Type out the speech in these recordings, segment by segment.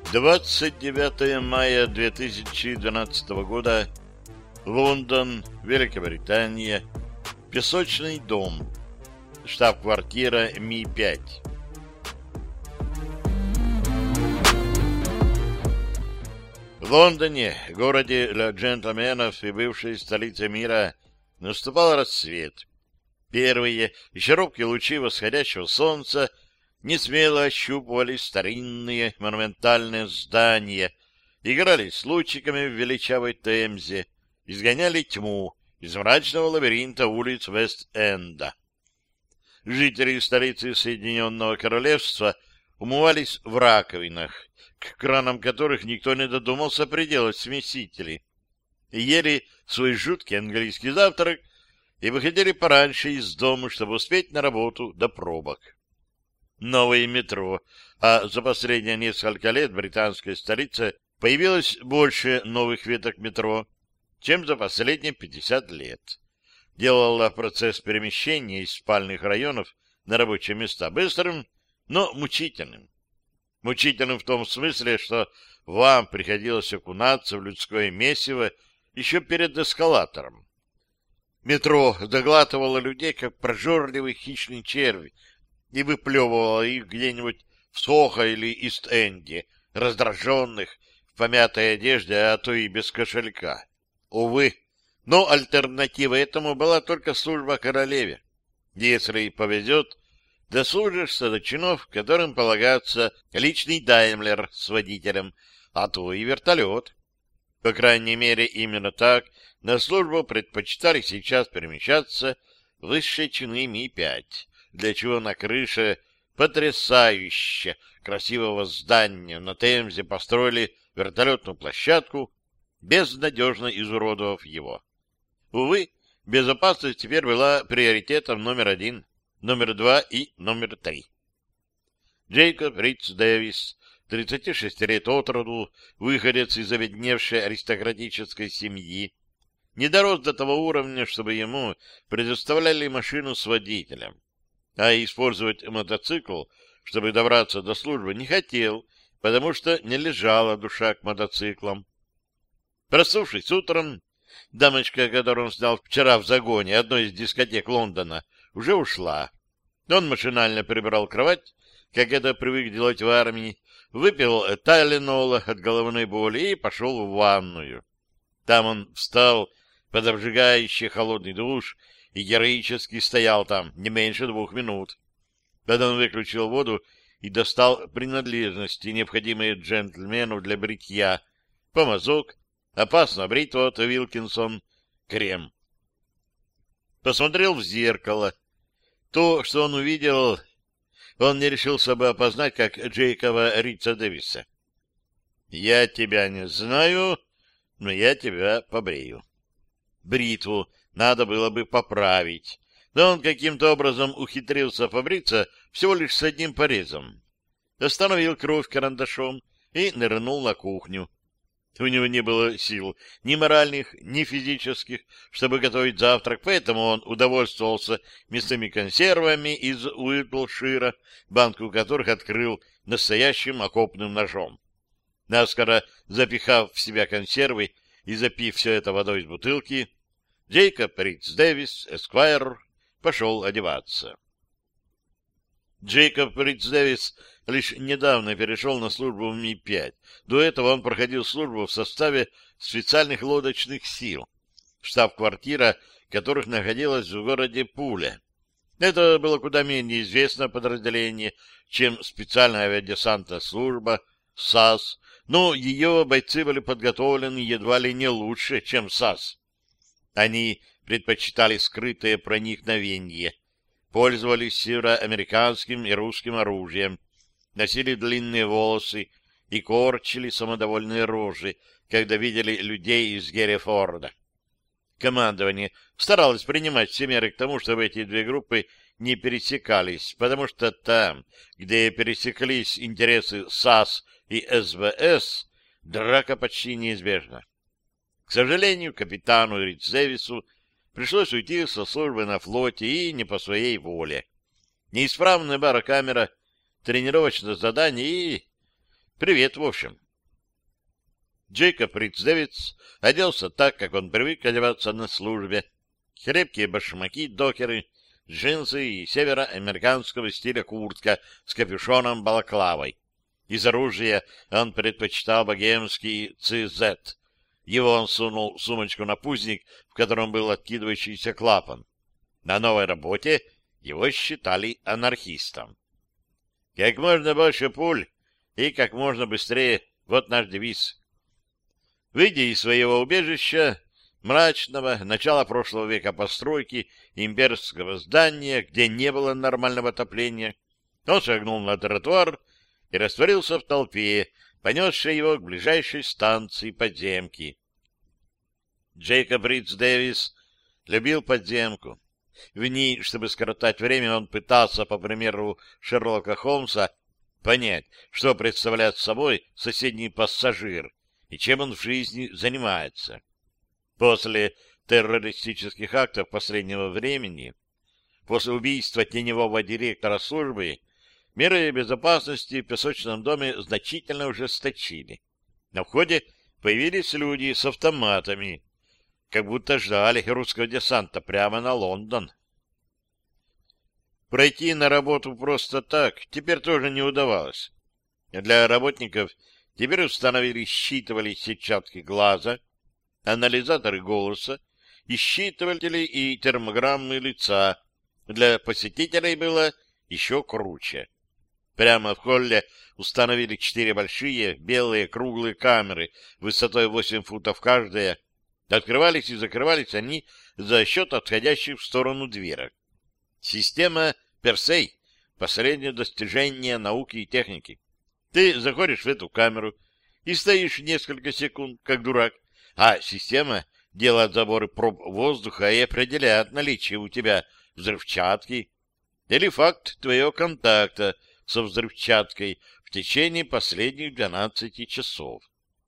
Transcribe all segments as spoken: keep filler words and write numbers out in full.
двадцать девятое мая две тысячи двенадцатого года. Лондон, Великобритания. Песочный дом. Штаб-квартира Ми пять. В Лондоне, городе для джентльменов и бывшей столице мира, наступал рассвет. Первые еще робкие лучи восходящего солнца несмело ощупывали старинные монументальные здания, играли с лучиками в величавой Темзе, изгоняли тьму из мрачного лабиринта улиц Вест-Энда. Жители столицы Соединенного Королевства умывались в раковинах, к кранам которых никто не додумался приделать смесители, ели свой жуткий английский завтрак и выходили пораньше из дома, чтобы успеть на работу до пробок. Новое метро, а за последние несколько лет в британской столице появилось больше новых веток метро, чем за последние пятьдесят лет. Делало процесс перемещения из спальных районов на рабочие места быстрым, но мучительным. Мучительным в том смысле, что вам приходилось окунаться в людское месиво еще перед эскалатором. Метро заглатывало людей, как прожорливый хищный червь, и выплевывала их где-нибудь в Сохо или Ист-Энде, раздраженных, в помятой одежде, а то и без кошелька. Увы, но альтернатива этому была только служба королеве. Если повезет, дослужишься до чинов, которым полагается личный даймлер с водителем, а то и вертолет. По крайней мере, именно так на службу предпочитали сейчас перемещаться высшие чины Ми пять. Для чего на крыше потрясающе красивого здания на Темзе построили вертолетную площадку, безнадежно изуродовав его. Увы, безопасность теперь была приоритетом номер один, номер два и номер три. Джейкоб Ритц Дэвис, тридцати шести лет от роду, выходец из обедневшей аристократической семьи, не дорос до того уровня, чтобы ему предоставляли машину с водителем. А использовать мотоцикл, чтобы добраться до службы, не хотел, потому что не лежала душа к мотоциклам. Проснувшись утром, дамочка, которую он снял вчера в загоне одной из дискотек Лондона, уже ушла. Он машинально прибрал кровать, как это привык делать в армии, выпил тайленола от головной боли и пошел в ванную. Там он встал под обжигающий холодный душ и героически стоял там не меньше двух минут. Потом выключил воду и достал принадлежности, необходимые джентльмену для бритья: помазок, опасно бритва от Вилкинсон, крем. Посмотрел в зеркало. То, что он увидел, он не решился бы опознать как Джейкоба Ритца Дэвиса. «Я тебя не знаю, но я тебя побрею». Бритву надо было бы поправить, но он каким-то образом ухитрился побриться всего лишь с одним порезом. Остановил кровь карандашом и нырнул на кухню. У него не было сил ни моральных, ни физических, чтобы готовить завтрак, поэтому он удовольствовался мясными консервами из Уитлшира, банку которых открыл настоящим окопным ножом. Наскоро запихав в себя консервы и запив все это водой из бутылки, Джейкоб Ритц Дэвис, эсквайр, пошел одеваться. Джейкоб Ритц Дэвис лишь недавно перешел на службу в Ми пять. До этого он проходил службу в составе специальных лодочных сил, штаб-квартира которых находилась в городе Пуле. Это было куда менее известное подразделение, чем специальная авиадесантная служба САС, но ее бойцы были подготовлены едва ли не лучше, чем САС. Они предпочитали скрытое проникновение, пользовались североамериканским и русским оружием, носили длинные волосы и корчили самодовольные рожи, когда видели людей из Герефорда. Командование старалось принимать все меры к тому, чтобы эти две группы не пересекались, потому что там, где пересеклись интересы САС и СВС, драка почти неизбежна. К сожалению, капитану Ритц Дэвису пришлось уйти со службы на флоте и не по своей воле. Неисправная барокамера, тренировочное задание и Привет, в общем. Джейкоб Ридс Дэвис оделся так, как он привык одеваться на службе. Крепкие башмаки-докеры, джинсы и североамериканского стиля куртка с капюшоном-балаклавой. Из оружия он предпочитал богемский си зет. Его он сунул в сумочку на пузник, в котором был откидывающийся клапан. На новой работе его считали анархистом. Как можно больше пуль и как можно быстрее — вот наш девиз. Выйдя из своего убежища, мрачного, начала прошлого века постройки имперского здания, где не было нормального отопления, он шагнул на тротуар и растворился в толпе, понесшей его к ближайшей станции подземки. Джейкоб Ридс Дэвис любил подземку. В ней, чтобы скоротать время, он пытался, по примеру Шерлока Холмса, понять, что представляет собой соседний пассажир и чем он в жизни занимается. После террористических актов последнего времени, после убийства теневого директора службы, меры безопасности в песочном доме значительно ужесточили. На входе появились люди с автоматами, как будто ждали русского десанта прямо на Лондон. Пройти на работу просто так теперь тоже не удавалось. Для работников теперь установили считывали сетчатки глаза, анализаторы голоса, и считыватели и термограммы лица. Для посетителей было еще круче. Прямо в холле установили четыре большие белые круглые камеры высотой восемь футов каждая. Открывались и закрывались они за счет отходящих в сторону дверок. Система Персей — последнее достижение науки и техники. Ты заходишь в эту камеру и стоишь несколько секунд, как дурак, а система делает заборы проб воздуха и определяет наличие у тебя взрывчатки или факт твоего контакта со взрывчаткой в течение последних двенадцати часов.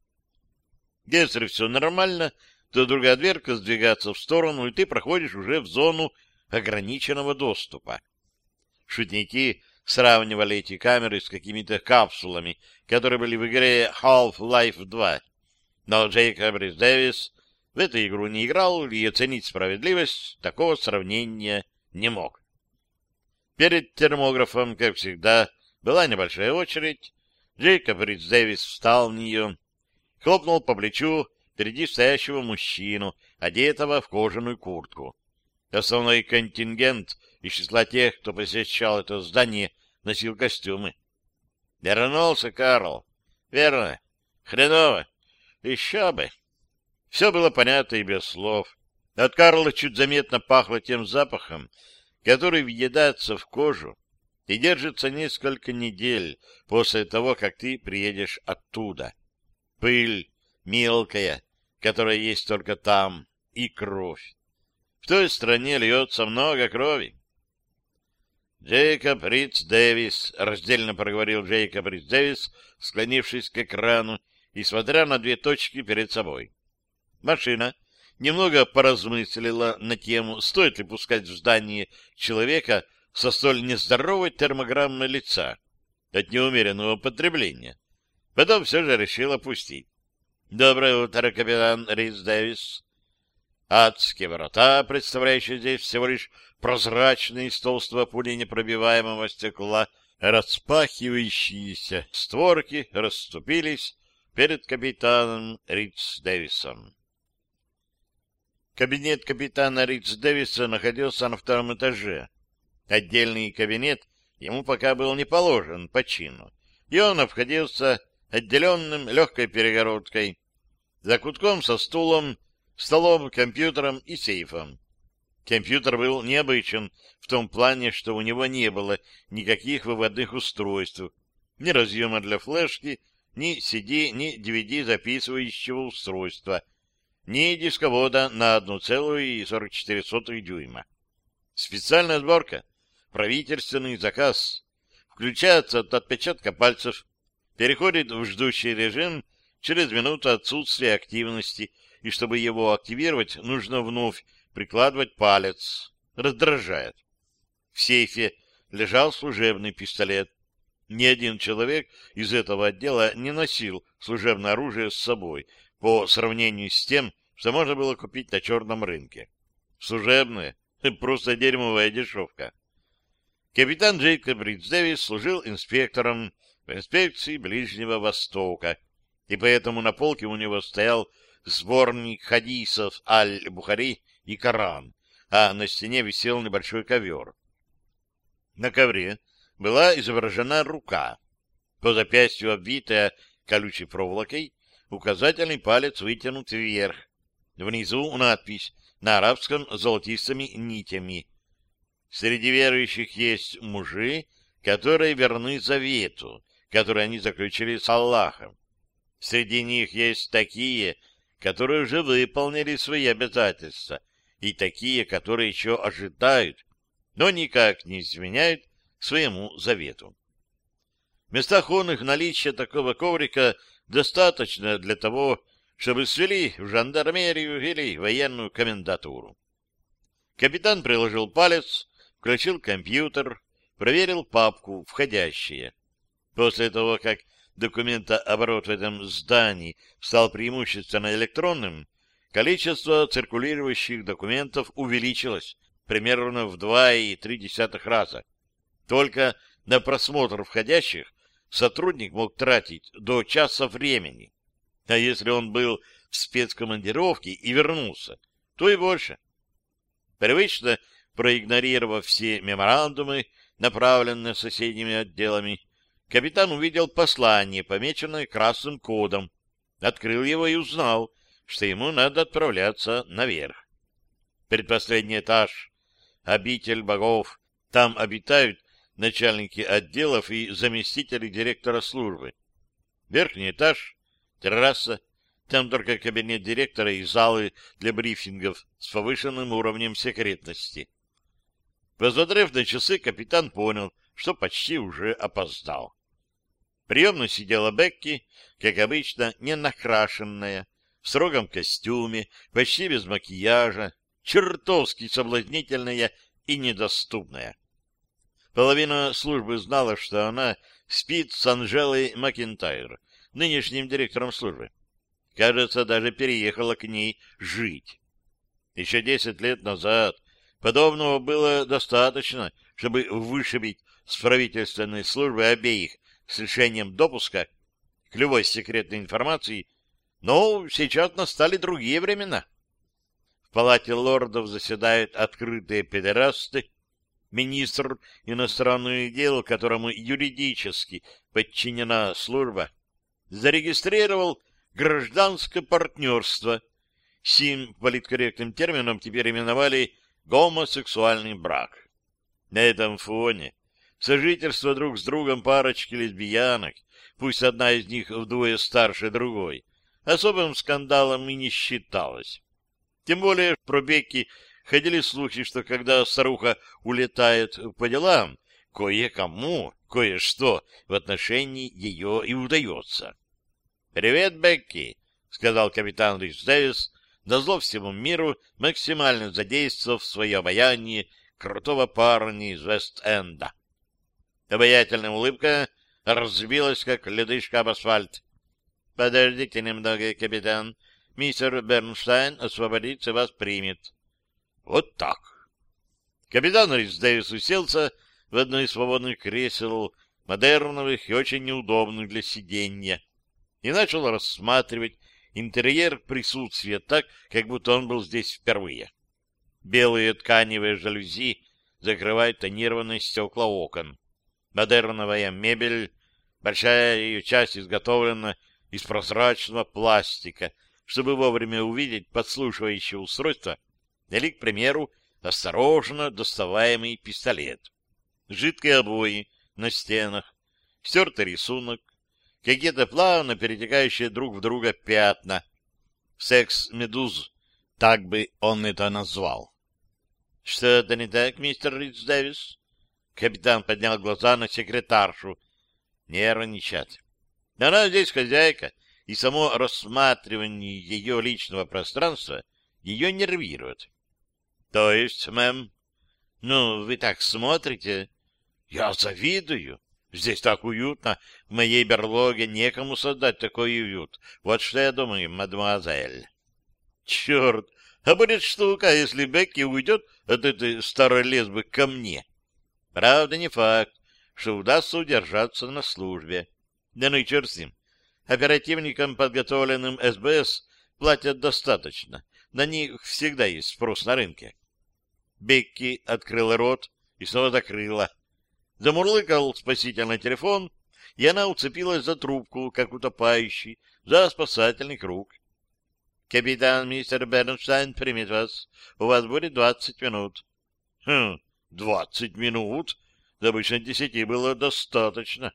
Если все нормально, то другая дверка сдвигается в сторону, и ты проходишь уже в зону ограниченного доступа. Шутники сравнивали эти камеры с какими-то капсулами, которые были в игре Half-Life два. Но Джейкоб Ридс Дэвис в эту игру не играл и оценить справедливость такого сравнения не мог. Перед термографом, как всегда, была небольшая очередь. Джейкоб Ридс Дэвис встал в нее, хлопнул по плечу впереди стоящего мужчину, одетого в кожаную куртку. Основной контингент из числа тех, кто посещал это здание, носил костюмы. Вернулся Карл. Верно. Хреново. Еще бы. Все было понятно и без слов. От Карла чуть заметно пахло тем запахом, который въедается в кожу и держится несколько недель после того, как ты приедешь оттуда. Пыль мелкая, которая есть только там, и кровь. В той стране льется много крови. Джейкоб Ридс Дэвис, раздельно проговорил Джейкоб Ридс Дэвис, склонившись к экрану и смотря на две точки перед собой. Машина немного поразмыслила на тему, стоит ли пускать в здание человека со столь нездоровой термограммой лица от неумеренного потребления. Потом все же решила пустить. Доброе утро, капитан Ридс Дэвис. Адские врата, представляющие здесь всего лишь прозрачные из толстого пуленепробиваемого стекла, распахивающиеся створки расступились перед капитаном Ридс Дэвисом. Кабинет капитана Ридс Дэвиса находился на втором этаже. Отдельный кабинет ему пока был не положен по чину, и он обходился отделенным легкой перегородкой, закутком со стулом, столом, компьютером и сейфом. Компьютер был необычен в том плане, что у него не было никаких выводных устройств, ни разъема для флешки, ни си ди, ни ди ви ди записывающего устройства, ни дисковода на одна целая сорок четыре сотых дюйма. Специальная сборка, правительственный заказ, включается от отпечатка пальцев, переходит в ждущий режим через минуту отсутствия активности, и чтобы его активировать, нужно вновь прикладывать палец. Раздражает. В сейфе лежал служебный пистолет. Ни один человек из этого отдела не носил служебное оружие с собой по сравнению с тем, что можно было купить на черном рынке. Служебное — просто дерьмовая дешевка. Капитан Джейкоб Ридс Дэвис служил инспектором в инспекции Ближнего Востока, и поэтому на полке у него стоял сборник хадисов Аль-Бухари и Коран, а на стене висел небольшой ковер. На ковре была изображена рука, по запястью обвитая колючей проволокой, указательный палец вытянут вверх. Внизу надпись на арабском золотистыми нитями. Среди верующих есть мужи, которые верны завету, который они заключили с Аллахом. Среди них есть такие, которые уже выполнили свои обязательства, и такие, которые еще ожидают, но никак не изменяют своему завету. В местах онных наличия такого коврика достаточно для того, чтобы свели в жандармерию или военную комендатуру. Капитан приложил палец, включил компьютер, проверил папку «Входящие». После того, как документооборот в этом здании стал преимущественно электронным, количество циркулирующих документов увеличилось примерно в два и три десятых раза. Только на просмотр входящих сотрудник мог тратить до часа времени. А если он был в спецкомандировке и вернулся, то и больше. Привычно проигнорировав все меморандумы, направленные соседними отделами, капитан увидел послание, помеченное красным кодом, открыл его и узнал, что ему надо отправляться наверх. Предпоследний этаж, обитель богов, там обитают начальники отделов и заместители директора службы. Верхний этаж, терраса, там только кабинет директора и залы для брифингов с повышенным уровнем секретности. Посмотрев на часы, капитан понял, что почти уже опоздал. В приемной сидела Бекки, как обычно, не накрашенная, в строгом костюме, почти без макияжа, чертовски соблазнительная и недоступная. Половина службы знала, что она спит с Анжелой Макентайр, нынешним директором службы. Кажется, даже переехала к ней жить. Еще десять лет назад подобного было достаточно, чтобы вышибить с правительственной службы обеих с лишением допуска к любой секретной информации, но сейчас настали другие времена. В палате лордов заседают открытые педерасты. Министр иностранных дел, которому юридически подчинена служба, зарегистрировал гражданское партнерство. Сим политкорректным термином теперь именовали гомосексуальный брак. На этом фоне сожительство друг с другом парочки лесбиянок, пусть одна из них вдвое старше другой, особым скандалом и не считалось. Тем более про Бекки ходили слухи, что когда старуха улетает по делам, кое-кому кое-что в отношении ее и удается. — Привет, Бекки, — сказал капитан Ридс Дэвис, назло всему миру, максимально задействовав свое обаяние крутого парня из Вест-Энда. Обаятельная улыбка разбилась, как ледышка об асфальт. — Подождите немного, капитан. Мистер Бернштайн освободится и вас примет. Вот так. Капитан Ридс Дэвис уселся в одно из свободных кресел, модерновых и очень неудобных для сиденья, и начал рассматривать интерьер присутствия так, как будто он был здесь впервые. Белые тканевые жалюзи закрывают тонированные стекла окон. Модерновая мебель, большая ее часть изготовлена из прозрачного пластика, чтобы вовремя увидеть подслушивающее устройство или, к примеру, осторожно доставаемый пистолет. Жидкие обои на стенах, стертый рисунок, какие-то плавно перетекающие друг в друга пятна. Секс-медуз, так бы он это назвал. — Что-то не так, мистер Ридс Дэвис? Капитан поднял глаза на секретаршу. Нервничает. Она здесь хозяйка, и само рассматривание ее личного пространства ее нервирует. — То есть, мэм? — Ну, вы так смотрите. — Я завидую. Здесь так уютно, в моей берлоге некому создать такой уют. Вот что я думаю, мадемуазель. Черт, а будет штука, если Бекки уйдет от этой старой лесбы ко мне. Правда, не факт, что удастся удержаться на службе. Да ну и черт с ним. Оперативникам, подготовленным эс бэ эс, платят достаточно. На них всегда есть спрос на рынке. Бекки открыла рот и снова закрыла. Замурлыкал спасительный телефон, и она уцепилась за трубку, как утопающий, за спасательный круг. — Капитан мистер Бернштайн примет вас. У вас будет двадцать минут. — Хм, двадцать минут? Обычно десяти было достаточно.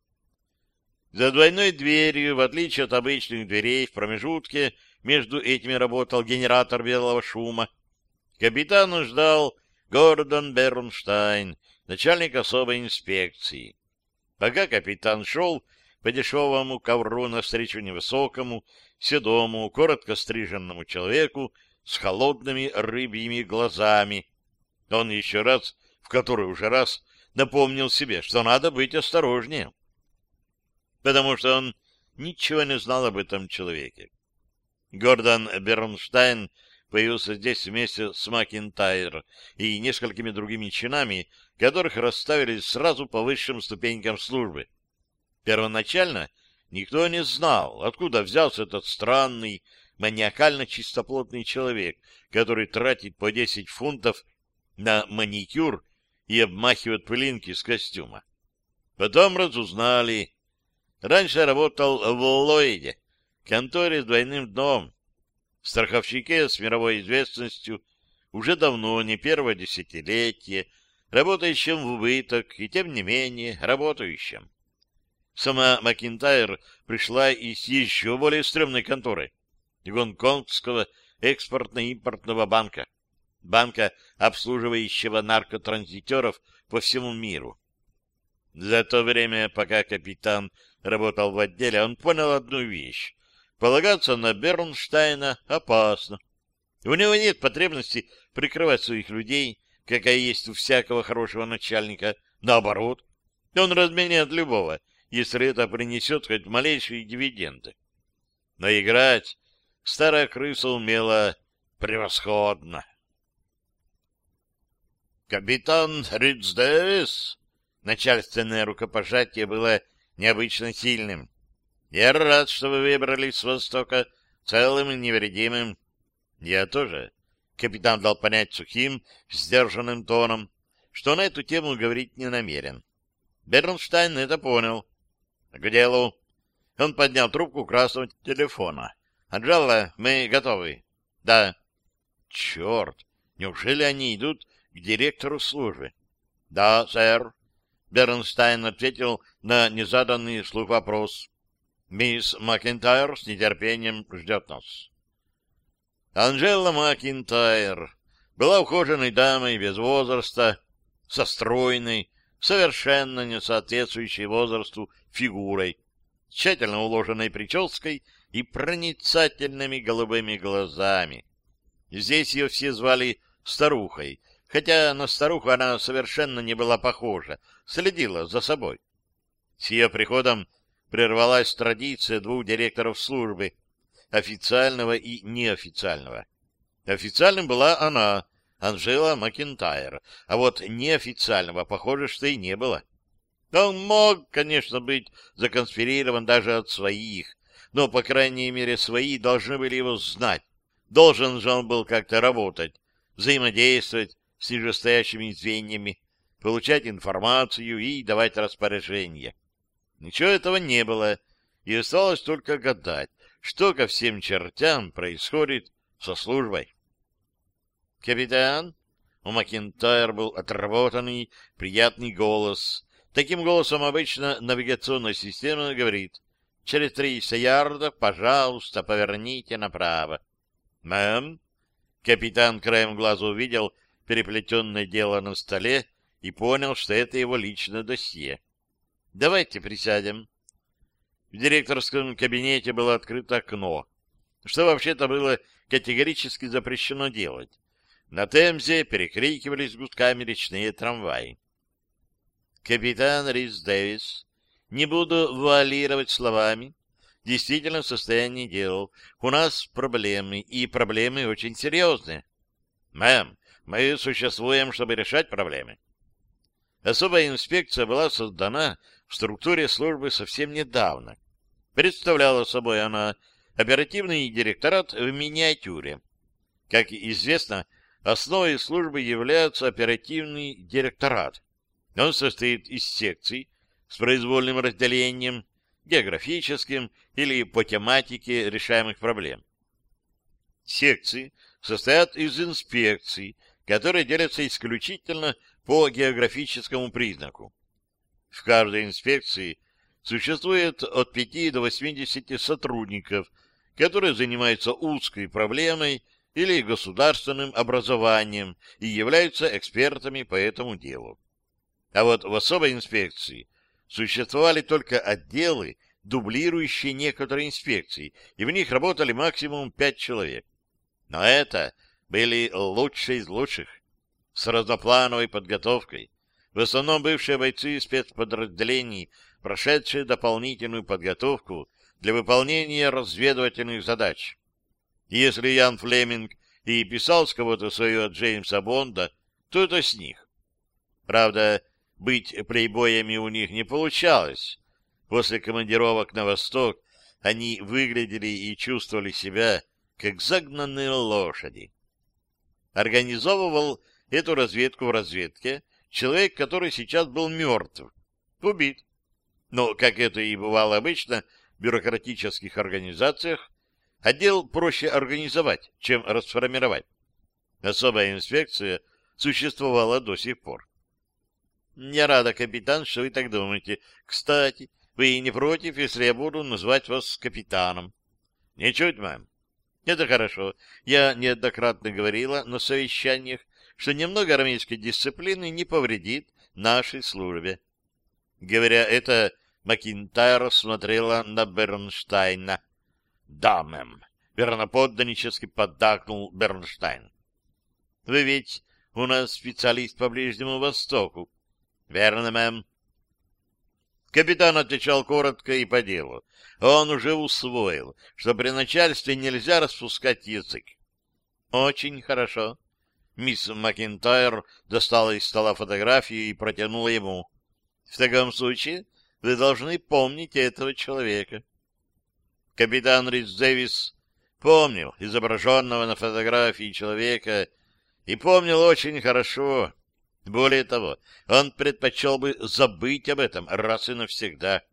За двойной дверью, в отличие от обычных дверей, в промежутке между этими работал генератор белого шума. Капитана ждал Гордон Бернштайн, начальник особой инспекции. Пока капитан шел по дешевому ковру навстречу невысокому, седому, коротко стриженному человеку с холодными рыбьими глазами, он еще раз, в который уже раз, напомнил себе, что надо быть осторожнее, потому что он ничего не знал об этом человеке. Гордон Бернштайн появился здесь вместе с Макинтайр и несколькими другими чинами, которых расставили сразу по высшим ступенькам службы. Первоначально никто не знал, откуда взялся этот странный, маниакально чистоплотный человек, который тратит по десять фунтов на маникюр и обмахивает пылинки с костюма. Потом разузнали. Раньше работал в Ллойде, конторе с двойным дном, страховщике с мировой известностью, уже давно, не первое десятилетие, работающим в убыток и, тем не менее, работающим. Сама Макинтайр пришла из еще более стрёмной конторы — Гонконгского экспортно-импортного банка, банка, обслуживающего наркотранзитеров по всему миру. За то время, пока капитан работал в отделе, он понял одну вещь. Полагаться на Бернштейна опасно. У него нет потребности прикрывать своих людей, какая есть у всякого хорошего начальника. Наоборот, он разменяет любого, если это принесет хоть малейшие дивиденды. Но играть старая крыса умела превосходно. «Капитан Ридсдэвис!» Начальственное рукопожатие было необычно сильным. «Я рад, что вы выбрались с Востока целым и невредимым». «Я тоже». Капитан дал понять сухим, сдержанным тоном, что на эту тему говорить не намерен. Бернштайн это понял. «К делу». Он поднял трубку красного телефона. «Анджела, мы готовы». «Да». «Черт! Неужели они идут к директору службы?» «Да, сэр». Бернштайн ответил на незаданный вслух вопрос. «Мисс Макинтайр с нетерпением ждет нас». Анджела Макинтайр была ухоженной дамой без возраста, со стройной, совершенно не соответствующей возрасту фигурой, тщательно уложенной прической и проницательными голубыми глазами. Здесь ее все звали старухой, хотя на старуху она совершенно не была похожа, следила за собой. С ее приходом прервалась традиция двух директоров службы, официального и неофициального. Официальным была она, Анджела Макинтайр, а вот неофициального, похоже, что и не было. Он мог, конечно, быть законспирирован даже от своих, но, по крайней мере, свои должны были его знать. Должен же он был как-то работать, взаимодействовать с нижестоящими звеньями, получать информацию и давать распоряжения. Ничего этого не было, и осталось только гадать, что ко всем чертям происходит со службой. «Капитан?» У Макинтайр был отработанный, приятный голос. Таким голосом обычно навигационная система говорит: «Через триста ярдов, пожалуйста, поверните направо». «Мэм?» Капитан краем глаза увидел переплетенное дело на столе и понял, что это его личное досье. «Давайте присядем». В директорском кабинете было открыто окно, что вообще-то было категорически запрещено делать. На Темзе перекрикивались гудками речные трамваи. Капитан Рис Дэвис, не буду вуалировать словами. Действительно, состояние дел. У нас проблемы, и проблемы очень серьезные. Мэм, мы существуем, чтобы решать проблемы. Особая инспекция была создана в структуре службы совсем недавно. Представляла собой она оперативный директорат в миниатюре. Как известно, основой службы является оперативный директорат. Он состоит из секций с произвольным разделением, географическим или по тематике решаемых проблем. Секции состоят из инспекций, которые делятся исключительно по географическому признаку. В каждой инспекции существует от пяти до восьмидесяти сотрудников, которые занимаются узкой проблемой или государственным образованием и являются экспертами по этому делу. А вот в особой инспекции существовали только отделы, дублирующие некоторые инспекции, и в них работали максимум пять человек. Но это были лучшие из лучших, с разноплановой подготовкой, в основном бывшие бойцы спецподразделений, прошедшие дополнительную подготовку для выполнения разведывательных задач. И если Ян Флеминг и писал с кого-то своего Джеймса Бонда, то это с них. Правда, быть плейбоями у них не получалось. После командировок на восток они выглядели и чувствовали себя, как загнанные лошади. Организовывал эту разведку в разведке человек, который сейчас был мертв, убит. Но, как это и бывало обычно в бюрократических организациях, отдел проще организовать, чем расформировать. Особая инспекция существовала до сих пор. Я рада, капитан, что вы так думаете. Кстати, вы не против, если я буду называть вас капитаном? Ничуть, мэм. Это хорошо. Я неоднократно говорила на совещаниях, что немного армейской дисциплины не повредит нашей службе. Говоря это, Макинтайр смотрела на Бернштейна. Да, мэм. Верноподданнически поддакнул Бернштейн. Вы ведь у нас специалист по Ближнему Востоку. Верно, мэм. Капитан отвечал коротко и по делу. Он уже усвоил, что при начальстве нельзя распускать язык. Очень хорошо. Мисс Макинтайр достала из стола фотографию и протянула ему. В таком случае вы должны помнить этого человека. Капитан Рис Дэвис помнил изображенного на фотографии человека и помнил очень хорошо. Более того, он предпочел бы забыть об этом раз и навсегда.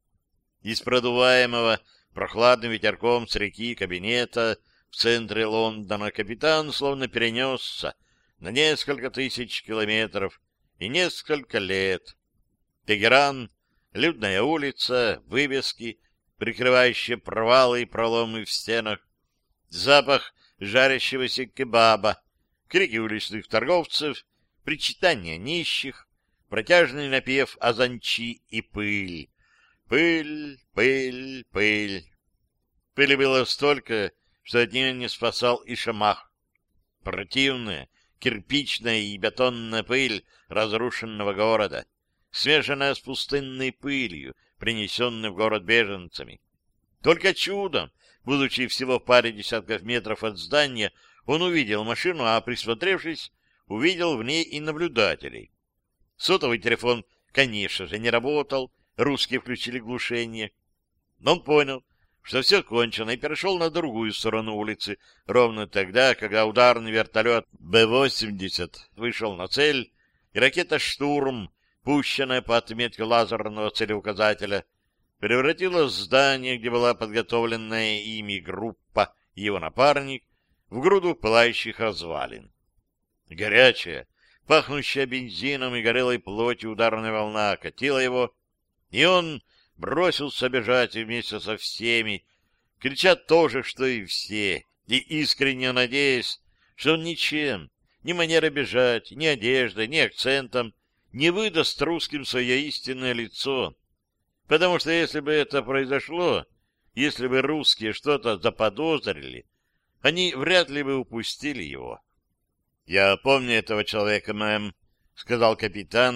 Из продуваемого прохладным ветерком с реки кабинета в центре Лондона капитан словно перенесся на несколько тысяч километров и несколько лет. Тегеран, людная улица, вывески, прикрывающие провалы и проломы в стенах, запах жарящегося кебаба, крики уличных торговцев, причитания нищих, протяжный напев азанчи и пыль. Пыль, пыль, пыль. Пыли было столько, что от нее не спасал и шамах. Противная, кирпичная и бетонная пыль разрушенного города, смешанная с пустынной пылью, принесенной в город беженцами. Только чудом, будучи всего в паре десятков метров от здания, он увидел машину, а, присмотревшись, увидел в ней и наблюдателей. Сотовый телефон, конечно же, не работал, русские включили глушение. Но он понял, что все кончено, и перешел на другую сторону улицы, ровно тогда, когда ударный вертолет Бэ восемьдесят вышел на цель, и ракета «Штурм», пущенная по отметке лазерного целеуказателя, превратила здание, где была подготовленная ими группа и его напарник, в груду пылающих развалин. Горячая, пахнущая бензином и горелой плотью ударная волна окатила его, и он бросился бежать вместе со всеми, крича то же, что и все, и искренне надеясь, что он ничем, ни манерой бежать, ни одеждой, ни акцентом не выдаст русским свое истинное лицо. Потому что если бы это произошло, если бы русские что-то заподозрили, они вряд ли бы упустили его. — Я помню этого человека, мэм, — сказал капитан,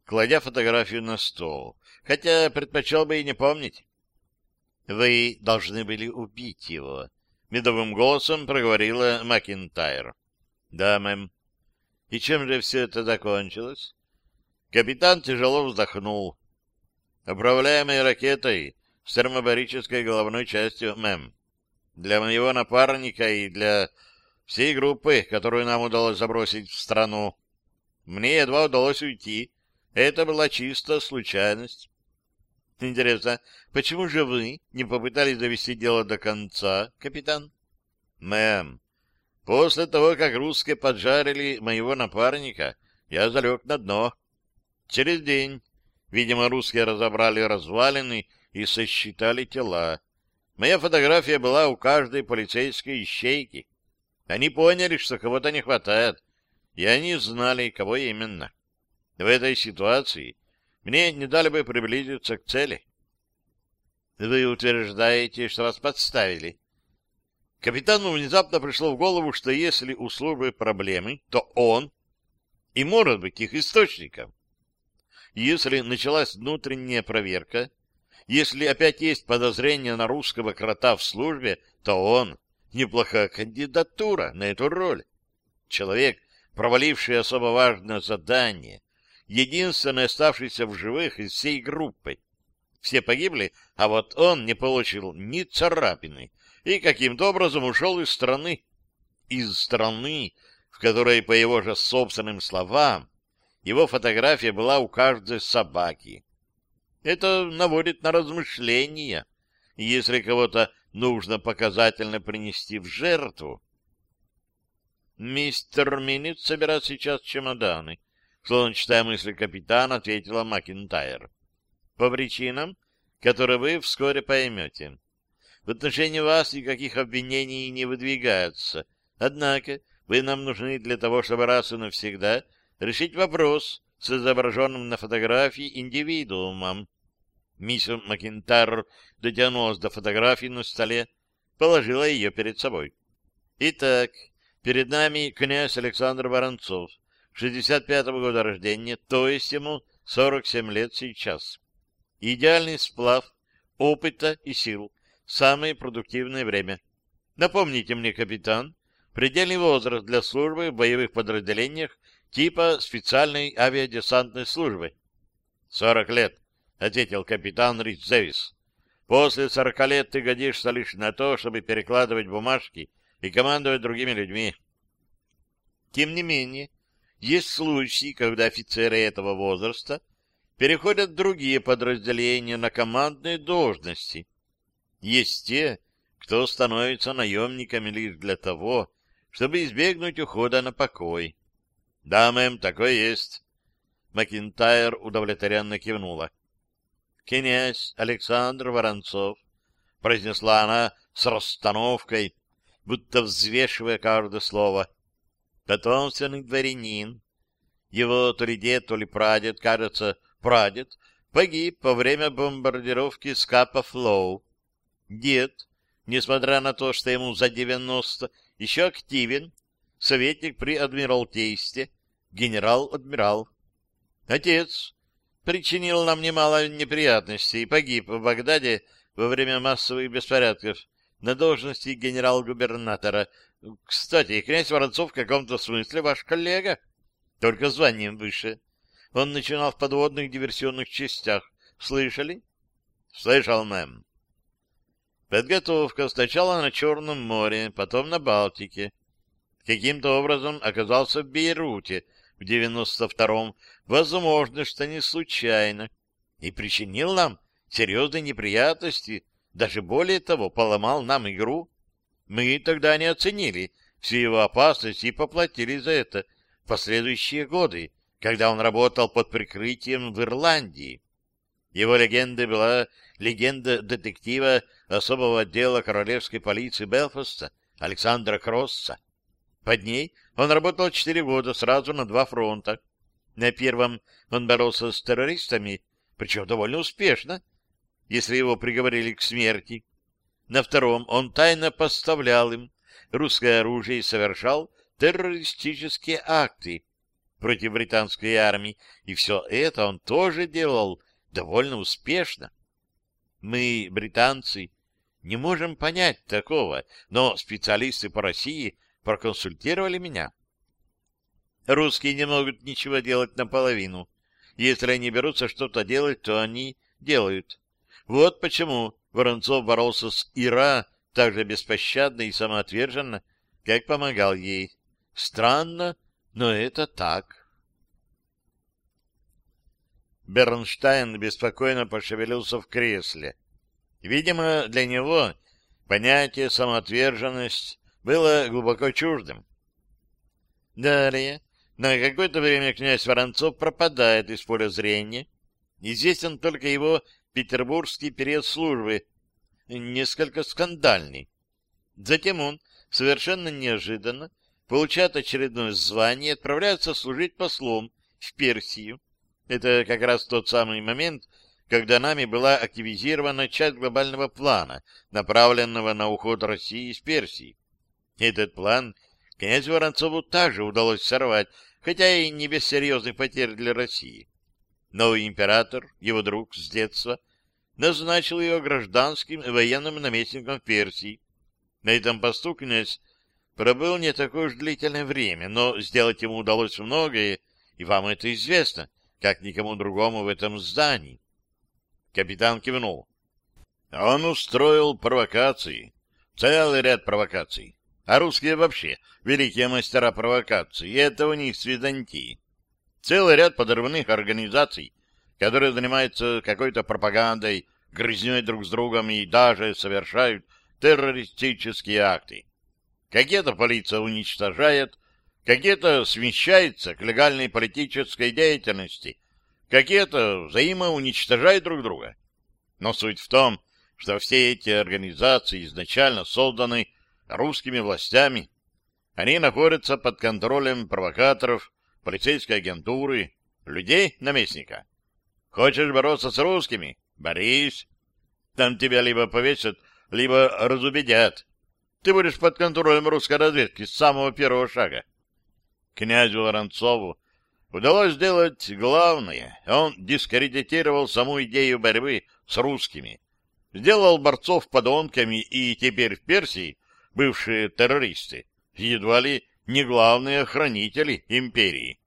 кладя фотографию на стол, хотя предпочел бы и не помнить. «Вы должны были убить его», — медовым голосом проговорила Макинтайр. «Да, мэм». «И чем же все это закончилось?» Капитан тяжело вздохнул. «Управляемой ракетой с термобарической головной частью, мэм. Для моего напарника и для всей группы, которую нам удалось забросить в страну. Мне едва удалось уйти. Это была чисто случайность». «Интересно, почему же вы не попытались довести дело до конца, капитан?» «Мэм, после того, как русские поджарили моего напарника, я залег на дно. Через день, видимо, русские разобрали развалины и сосчитали тела. Моя фотография была у каждой полицейской ищейки. Они поняли, что кого-то не хватает, и они знали, кого именно. В этой ситуации мне не дали бы приблизиться к цели». «Вы утверждаете, что вас подставили?» Капитану внезапно пришло в голову, что если у службы проблемы, то он и может быть их источником. Если началась внутренняя проверка, если опять есть подозрение на русского крота в службе, то он неплохая кандидатура на эту роль. Человек, проваливший особо важное задание, единственный оставшийся в живых из всей группы. Все погибли, а вот он не получил ни царапины и каким-то образом ушел из страны. Из страны, в которой, по его же собственным словам, его фотография была у каждой собаки. Это наводит на размышления. Если кого-то нужно показательно принести в жертву. «Мистер Минит собирает сейчас чемоданы», — словно читая мысли капитана, ответила Макинтайр. «По причинам, которые вы вскоре поймете. В отношении вас никаких обвинений не выдвигается. Однако вы нам нужны для того, чтобы раз и навсегда решить вопрос с изображенным на фотографии индивидуумом». Миссис Макинтайр дотянулась до фотографии на столе, положила ее перед собой. «Итак, перед нами князь Александр Воронцов, шестьдесят пятого года рождения, то есть ему сорок семь лет сейчас. Идеальный сплав опыта и сил, самое продуктивное время. Напомните мне, капитан, предельный возраст для службы в боевых подразделениях типа специальной авиадесантной службы». «Сорок лет», — ответил капитан Рич-Зевис. «После сорока лет ты годишься лишь на то, чтобы перекладывать бумажки и командовать другими людьми». Тем не менее, есть случаи, когда офицеры этого возраста переходят в другие подразделения на командные должности. Есть те, кто становится наемниками лишь для того, чтобы избегнуть ухода на покой. «Да, мэм, такое есть». Макинтайр удовлетворенно кивнула. «Князь Александр Воронцов», — произнесла она с расстановкой, будто взвешивая каждое слово. «Потомственный дворянин. Его то ли дед, то ли прадед, кажется, прадед, погиб во время бомбардировки Скапа Флоу. Дед, несмотря на то, что ему за девяносто, еще активен, советник при Адмиралтействе, генерал-адмирал. Отец причинил нам немало неприятностей и погиб в Багдаде во время массовых беспорядков на должности генерал-губернатора. Кстати, князь Воронцов в каком-то смысле ваш коллега, только званием выше. Он начинал в подводных диверсионных частях. Слышали?» «Слышал, мэм». Подготовка сначала на Черном море, потом на Балтике. Каким-то образом оказался в Бейруте в девяносто втором, возможно, что не случайно, и причинил нам серьезные неприятности, даже более того, поломал нам игру. Мы тогда не оценили всю его опасность и поплатились за это в последующие годы, когда он работал под прикрытием в Ирландии. Его легендой была легенда детектива особого отдела королевской полиции Белфаста Александра Кросса. Под ней он работал четыре года сразу на два фронта. На первом он боролся с террористами, причем довольно успешно, если его приговорили к смерти. На втором он тайно поставлял им русское оружие и совершал террористические акты. против британской армии, и все это он тоже делал довольно успешно. Мы, британцы, не можем понять такого, но специалисты по России проконсультировали меня. Русские не могут ничего делать наполовину. Если они берутся что-то делать, то они делают. Вот почему Воронцов боролся с Ира так же беспощадно и самоотверженно, как помогал ей. Странно, но это так. Бернштайн беспокойно пошевелился в кресле. Видимо, для него понятие «самоотверженность» было глубоко чуждым. Далее, на какое-то время князь Воронцов пропадает из поля зрения. Известен только его петербургский период службы, несколько скандальный. Затем он, совершенно неожиданно, получает очередное звание и отправляется служить послом в Персию. Это как раз тот самый момент, когда нами была активизирована часть глобального плана, направленного на уход России из Персии. Этот план князю Воронцову также удалось сорвать, хотя и не без серьезных потерь для России. Новый император, его друг с детства, назначил его гражданским и военным наместником в Персии. На этом посту князь пробыл не такое уж длительное время, но сделать ему удалось многое, и вам это известно, как никому другому в этом здании. Капитан кивнул. Он устроил провокации, целый ряд провокаций. А русские вообще великие мастера провокаций, и это у них с Византии. Целый ряд подрывных организаций, которые занимаются какой-то пропагандой, грызней друг с другом и даже совершают террористические акты. Какие-то полиция уничтожает, какие-то смещаются к легальной политической деятельности, какие-то взаимоуничтожают друг друга. Но суть в том, что все эти организации изначально созданы русскими властями. Они находятся под контролем провокаторов, полицейской агентуры, людей наместника. Хочешь бороться с русскими? Борись. Там тебя либо повесят, либо разубедят. Ты будешь под контролем русской разведки с самого первого шага. Князю Воронцову удалось сделать главное. Он дискредитировал саму идею борьбы с русскими. Сделал борцов подонками, и теперь в Персии бывшие террористы едва ли не главные охранители империи.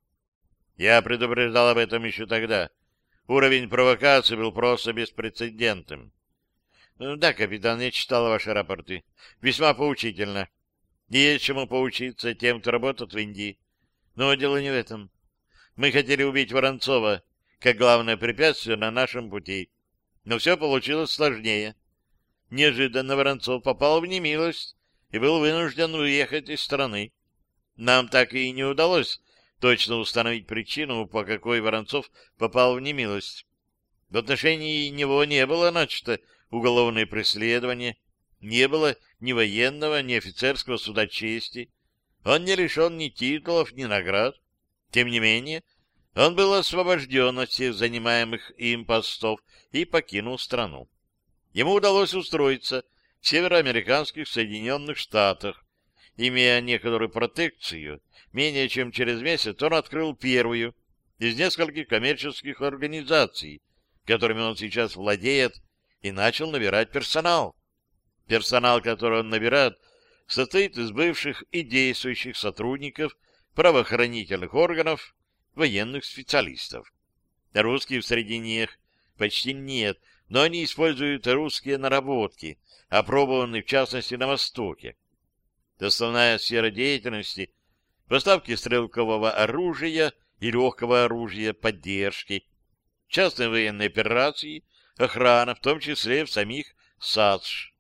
Я предупреждал об этом еще тогда. Уровень провокации был просто беспрецедентным. Да, капитан, я читал ваши рапорты. Весьма поучительно. Есть чему поучиться тем, кто работает в Индии. Но дело не в этом. Мы хотели убить Воронцова как главное препятствие на нашем пути. Но все получилось сложнее. Неожиданно Воронцов попал в немилость и был вынужден уехать из страны. Нам так и не удалось точно установить причину, по какой Воронцов попал в немилость. В отношении него не было начато уголовное преследование, не было ни военного, ни офицерского суда чести. Он не лишен ни титулов, ни наград. Тем не менее, он был освобожден от всех занимаемых им постов и покинул страну. Ему удалось устроиться в североамериканских Соединенных Штатах. Имея некоторую протекцию, менее чем через месяц он открыл первую из нескольких коммерческих организаций, которыми он сейчас владеет, и начал набирать персонал. Персонал, который он набирает, состоит из бывших и действующих сотрудников правоохранительных органов, военных специалистов. Русских среди них почти нет, но они используют русские наработки, опробованные в частности на Востоке. Основная сфера деятельности — поставки стрелкового оружия и легкого оружия, поддержки, частные военные операции, охрана, в том числе в самих САДШ.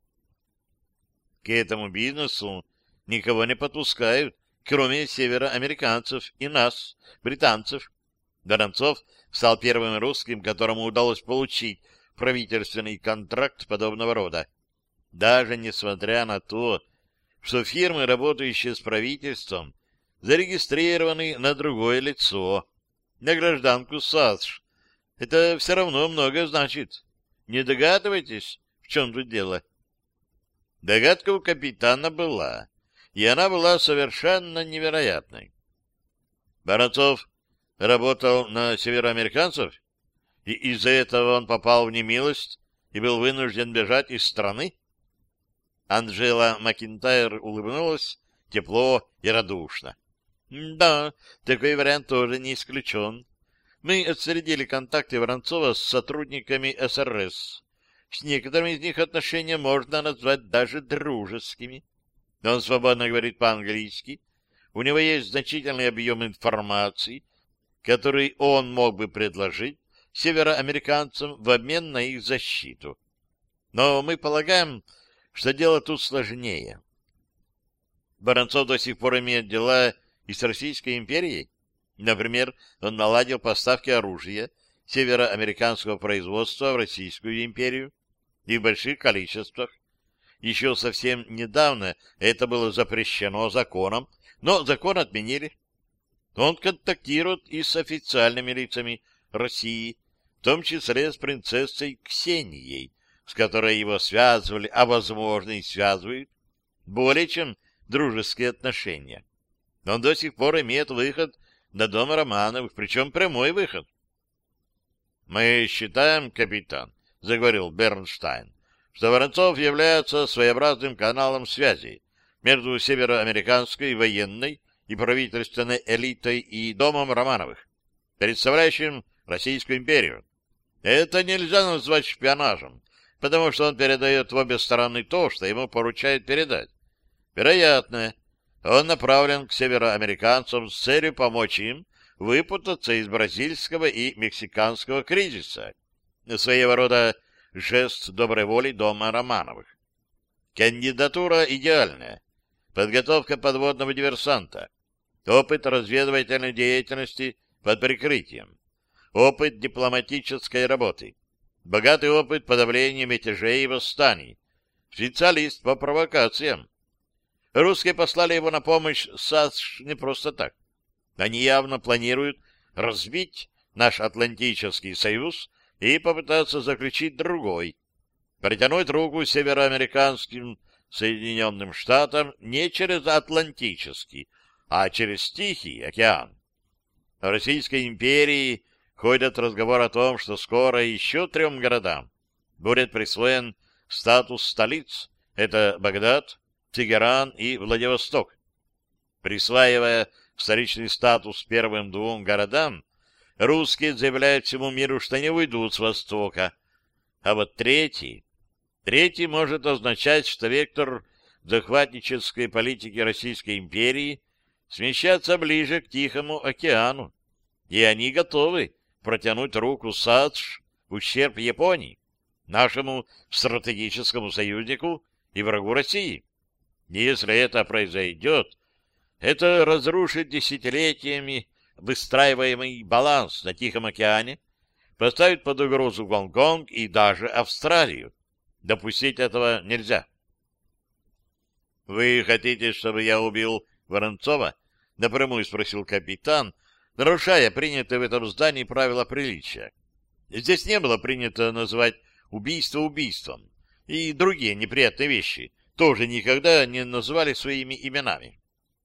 К этому бизнесу никого не подпускают, кроме североамериканцев и нас, британцев. Воронцов стал первым русским, которому удалось получить правительственный контракт подобного рода. Даже несмотря на то, что фирмы, работающие с правительством, зарегистрированы на другое лицо, на гражданку САДШ. Это все равно много значит. Не догадываетесь, в чем тут дело? Догадка у капитана была, и она была совершенно невероятной. Воронцов работал на североамериканцев, и из-за этого он попал в немилость и был вынужден бежать из страны? Анжела Макинтайр улыбнулась тепло и радушно. Да, такой вариант тоже не исключен. Мы отследили контакты Воронцова с сотрудниками эс эр эс. С некоторыми из них отношения можно назвать даже дружескими. Он свободно говорит по-английски. У него есть значительный объем информации, который он мог бы предложить североамериканцам в обмен на их защиту. Но мы полагаем, что дело тут сложнее. Воронцов до сих пор имеет дела и с Российской империей. Например, он наладил поставки оружия североамериканского производства в Российскую империю и в больших количествах. Еще совсем недавно это было запрещено законом, но закон отменили. Он контактирует и с официальными лицами России, в том числе с принцессой Ксенией, с которой его связывали, а, возможно, и связывают, более чем дружеские отношения. Он до сих пор имеет выход на дом Романовых, причем прямой выход. «Мы считаем, капитан, — заговорил Бернштайн, — что Воронцов является своеобразным каналом связи между североамериканской военной и правительственной элитой и домом Романовых, представляющим Российскую империю. Это нельзя назвать шпионажем, потому что он передает в обе стороны то, что ему поручают передать. Вероятно, он направлен к североамериканцам с целью помочь им выпутаться из бразильского и мексиканского кризиса. Своего рода жест доброй воли дома Романовых. Кандидатура идеальная. Подготовка подводного диверсанта. Опыт разведывательной деятельности под прикрытием. Опыт дипломатической работы. Богатый опыт подавления мятежей и восстаний. Специалист по провокациям. Русские послали его на помощь САСШ не просто так. Они явно планируют разбить наш Атлантический союз и попытаться заключить другой. Протянуть руку североамериканским Соединенным Штатам не через Атлантический, а через Тихий океан. В Российской империи ходят разговоры о том, что скоро еще трем городам будет присвоен статус столиц. Это Багдад, Тегеран и Владивосток. Присваивая столичный статус первым двум городам, русские заявляют всему миру, что не уйдут с Востока. А вот третий... Третий может означать, что вектор захватнической политики Российской империи смещаться ближе к Тихому океану, и они готовы протянуть руку САСШ в ущерб Японии, нашему стратегическому союзнику и врагу России. Если это произойдет, это разрушит десятилетиями выстраиваемый баланс на Тихом океане, поставит под угрозу Гонконг и даже Австралию. Допустить этого нельзя. — Вы хотите, чтобы я убил Воронцова? — напрямую спросил капитан, нарушая принятые в этом здании правила приличия. Здесь не было принято называть убийство убийством, и другие неприятные вещи тоже никогда не называли своими именами.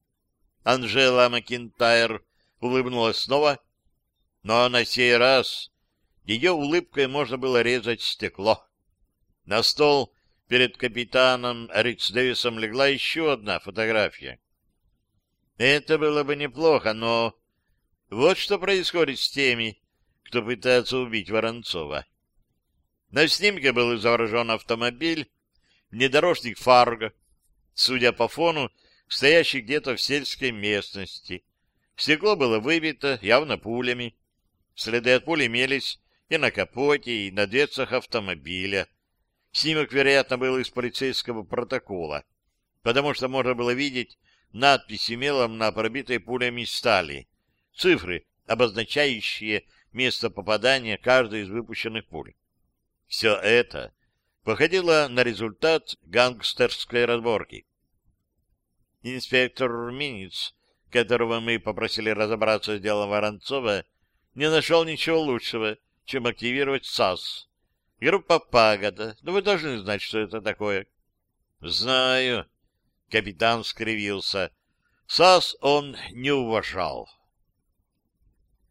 Анжела Макинтайр улыбнулась снова, но на сей раз ее улыбкой можно было резать стекло. На стол перед капитаном Рич Дэвисом легла еще одна фотография. Это было бы неплохо, но вот что происходит с теми, кто пытается убить Воронцова. На снимке был изображен автомобиль, внедорожник Фарго, судя по фону, стоящий где-то в сельской местности. Стекло было выбито, явно пулями. Следы от пуль имелись и на капоте, и на дверцах автомобиля. Снимок, вероятно, был из полицейского протокола, потому что можно было видеть надписи мелом на пробитой пулями стали, цифры, обозначающие место попадания каждой из выпущенных пуль. Все это походило на результат гангстерской разборки. Инспектор Миниц, которого мы попросили разобраться с делом Воронцова, не нашел ничего лучшего, чем активировать САС. Группа Пагода. Ну, вы должны знать, что это такое. — Знаю. Капитан скривился. САС он не уважал.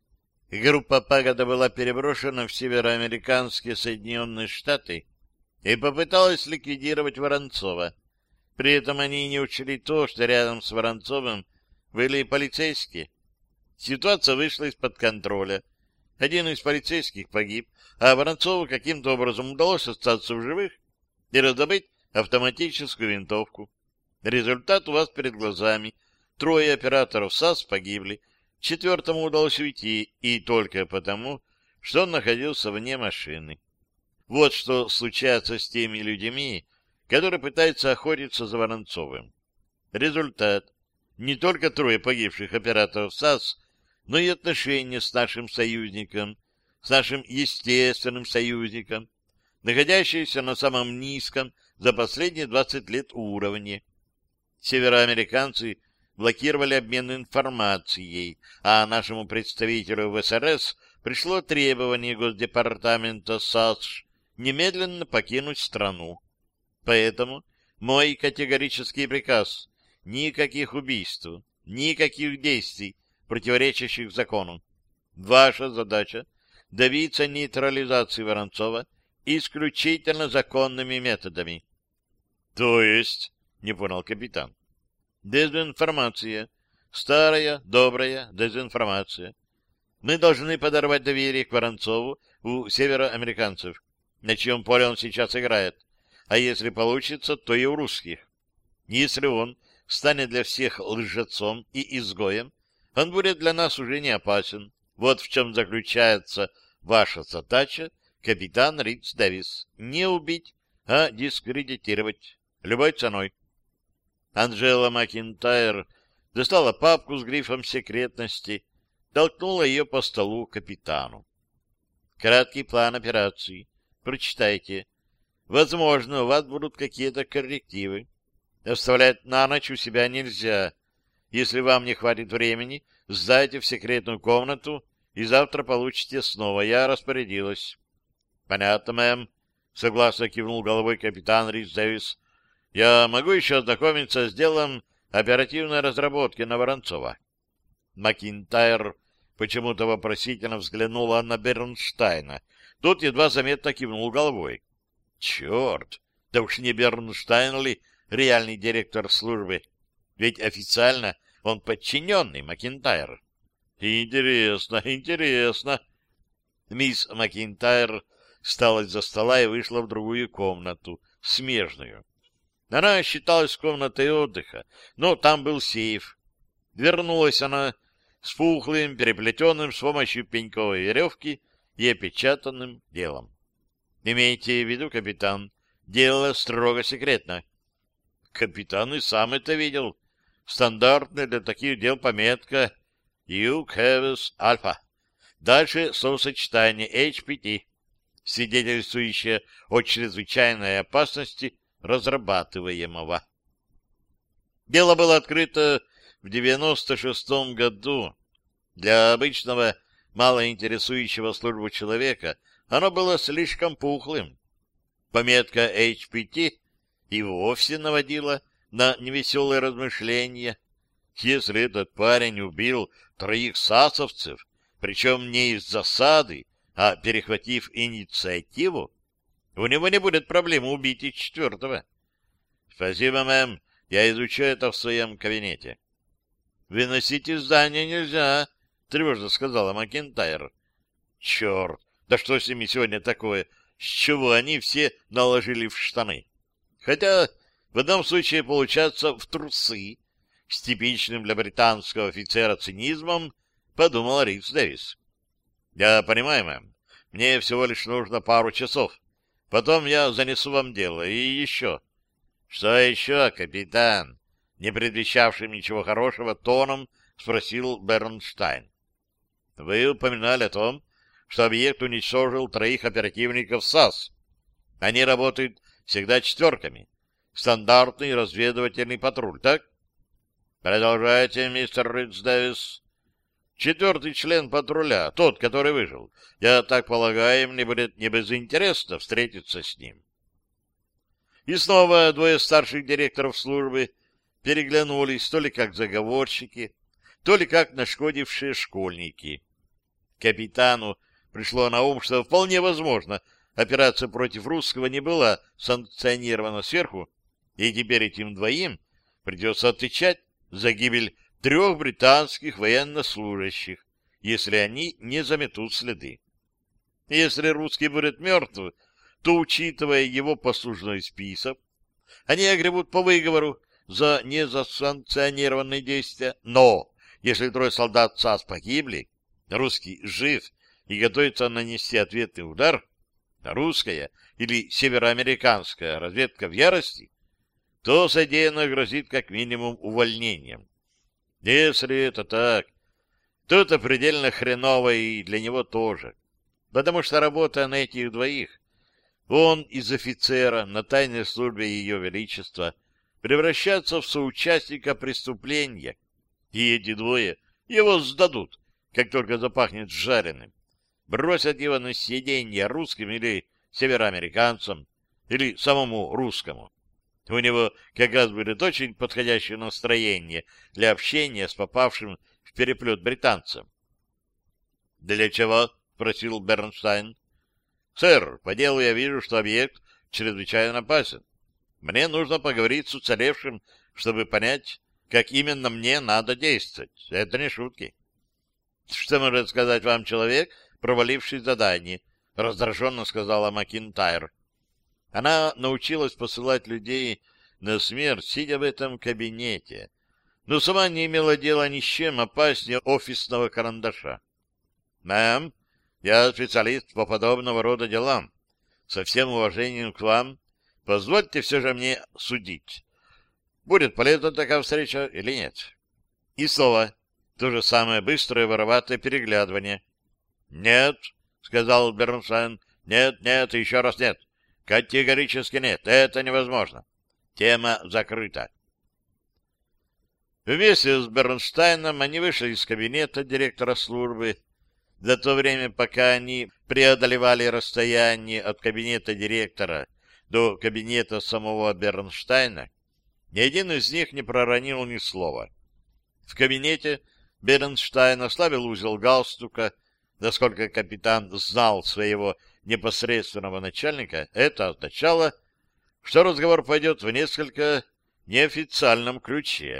Группа Пагода была переброшена в североамериканские Соединенные Штаты и попыталась ликвидировать Воронцова. При этом они не учли то, что рядом с Воронцовым были полицейские. Ситуация вышла из-под контроля. Один из полицейских погиб, а Воронцову каким-то образом удалось остаться в живых и раздобыть автоматическую винтовку. Результат у вас перед глазами. Трое операторов САС погибли, четвертому удалось уйти, и только потому, что он находился вне машины. Вот что случается с теми людьми, которые пытаются охотиться за Воронцовым. Результат. Не только трое погибших операторов САС, но и отношения с нашим союзником, с нашим естественным союзником, находящиеся на самом низком за последние двадцать лет уровне. Североамериканцы блокировали обмен информацией, а нашему представителю в СРС пришло требование Госдепартамента САСШ немедленно покинуть страну. Поэтому мой категорический приказ — никаких убийств, никаких действий, противоречащих закону. Ваша задача — добиться нейтрализации Воронцова исключительно законными методами. — То есть, — не понял капитан, — дезинформация, старая, добрая дезинформация. Мы должны подорвать доверие к Воронцову у североамериканцев, на чьем поле он сейчас играет, а если получится, то и у русских. Если он станет для всех лжецом и изгоем, он будет для нас уже не опасен. Вот в чем заключается ваша задача, капитан Ридс Дэвис. Не убить, а дискредитировать. Любой ценой. Анжела Макинтайр достала папку с грифом секретности, толкнула ее по столу капитану. Краткий план операции. Прочитайте. Возможно, у вас будут какие-то коррективы. Оставлять на ночь у себя нельзя. Если вам не хватит времени, сдайте в секретную комнату, и завтра получите снова. Я распорядилась. — Понятно, мэм. — согласно кивнул головой капитан Ридс Дэвис. — Я могу еще ознакомиться с делом оперативной разработки на Воронцова. Макинтайр почему-то вопросительно взглянула на Бернштейна. Тот едва заметно кивнул головой. — Черт! Да уж не Бернштейн ли реальный директор службы? Ведь официально он подчиненный Макинтайр. Интересно, интересно. Мисс Макинтайр встала из-за стола и вышла в другую комнату, смежную. Она считалась комнатой отдыха, но там был сейф. Вернулась она с пухлым, переплетенным с помощью пеньковой веревки и опечатанным делом. Имейте в виду, капитан, дело строго секретно. Капитан и сам это видел. Стандартная для таких дел пометка «You have Alpha». Дальше словосочетание «эйч пи ти», свидетельствующее о чрезвычайной опасности разрабатываемого. Дело было открыто в девяносто шестом году. Для обычного, малоинтересующего службу человека оно было слишком пухлым. Пометка «эйч пи ти» и вовсе наводила на невеселые размышления. Если этот парень убил троих сасовцев, причем не из засады, а перехватив инициативу, у него не будет проблемы убить и четвертого. — Спасибо, мэм, я изучу это в своем кабинете. — Выносить из здания нельзя, — тревожно сказала Макинтайр. — Черт, да что с ними сегодня такое? С чего они все наложили в штаны? Хотя в одном случае получается в трусы. С типичным для британского офицера цинизмом подумал Ридс Дэвис. — Я понимаю, мэм. Мне всего лишь нужно пару часов. Потом я занесу вам дело. И еще... — Что еще, капитан? Не предвещавшим ничего хорошего тоном спросил Бернштейн. — Вы упоминали о том, что объект уничтожил троих оперативников САС. Они работают всегда четверками. Стандартный разведывательный патруль, так? — Продолжайте, мистер Ридс Дэвис. Четвертый член патруля, тот, который выжил. Я так полагаю, мне будет не безинтересно встретиться с ним. И снова двое старших директоров службы переглянулись то ли как заговорщики, то ли как нашкодившие школьники. Капитану пришло на ум, что вполне возможно, операция против русского не была санкционирована сверху, и теперь этим двоим придется отвечать за гибель трех британских военнослужащих, если они не заметут следы. Если русский будет мертв, то, учитывая его послужной список, они огребут по выговору за незасанкционированные действия. Но если трое солдат САС погибли, русский жив и готовится нанести ответный удар, русская или североамериканская разведка в ярости, то содеянное грозит как минимум увольнением. Если это так, то это предельно хреново и для него тоже, потому что, работая на этих двоих, он из офицера на тайной службе Ее Величества превращается в соучастника преступления, и эти двое его сдадут, как только запахнет жареным, бросят его на съедение русским или североамериканцам, или самому русскому. У него как раз будет очень подходящее настроение для общения с попавшим в переплет британцем. — Для чего? — спросил Бернштайн. — Сэр, по делу я вижу, что объект чрезвычайно опасен. Мне нужно поговорить с уцелевшим, чтобы понять, как именно мне надо действовать. Это не шутки. — Что может сказать вам человек, проваливший задание? — раздраженно сказала Макинтайр. Она научилась посылать людей на смерть, сидя в этом кабинете, но сама не имела дела ни с чем опаснее офисного карандаша. — Мэм, я специалист по подобного рода делам. Со всем уважением к вам, позвольте все же мне судить, будет полезна такая встреча или нет. И снова то же самое быстрое вороватое переглядывание. — Нет, — сказал Бернштайн, — нет, нет, еще раз нет. Категорически нет, это невозможно. Тема закрыта. Вместе с Бернштейном они вышли из кабинета директора службы. За то время, пока они преодолевали расстояние от кабинета директора до кабинета самого Бернштейна, ни один из них не проронил ни слова. В кабинете Бернштейн ослабил узел галстука. Насколько капитан знал своего непосредственного начальника, это означало, что разговор пойдет в несколько неофициальном ключе.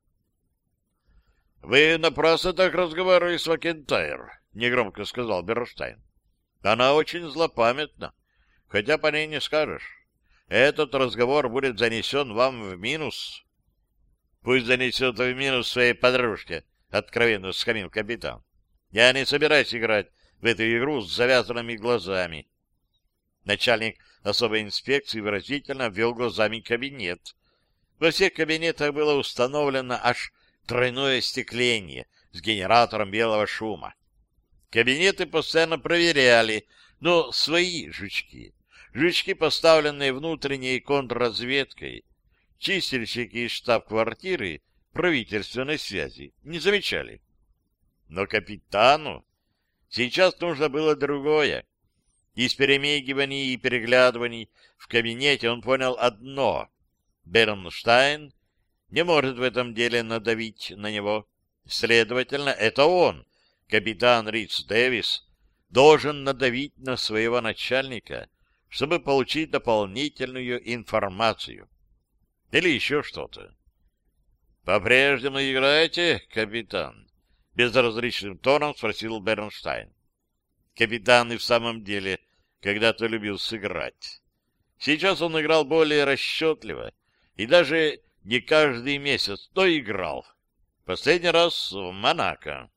— Вы напрасно так разговаривали с Макинтайр, — негромко сказал Бернштейн. — Она очень злопамятна, хотя по ней не скажешь. Этот разговор будет занесен вам в минус. — Пусть занесет в минус своей подружке, — откровенно скамил капитан. Я не собираюсь играть в эту игру с завязанными глазами. Начальник особой инспекции выразительно обвел глазами кабинет. Во всех кабинетах было установлено аж тройное остекление с генератором белого шума. Кабинеты постоянно проверяли, но свои жучки, жучки, поставленные внутренней контрразведкой, чистильщики из штаб-квартиры правительственной связи, не замечали. Но капитану сейчас нужно было другое. Из перемигиваний и переглядываний в кабинете он понял одно. Бернштейн не может в этом деле надавить на него. Следовательно, это он, капитан Ридс Дэвис, должен надавить на своего начальника, чтобы получить дополнительную информацию. Или еще что-то. «По-прежнему играете, капитан?» Безразличным тоном спросил Бернштейн. Капитан и в самом деле когда-то любил сыграть. Сейчас он играл более расчетливо, и даже не каждый месяц, но играл. Последний раз в Монако.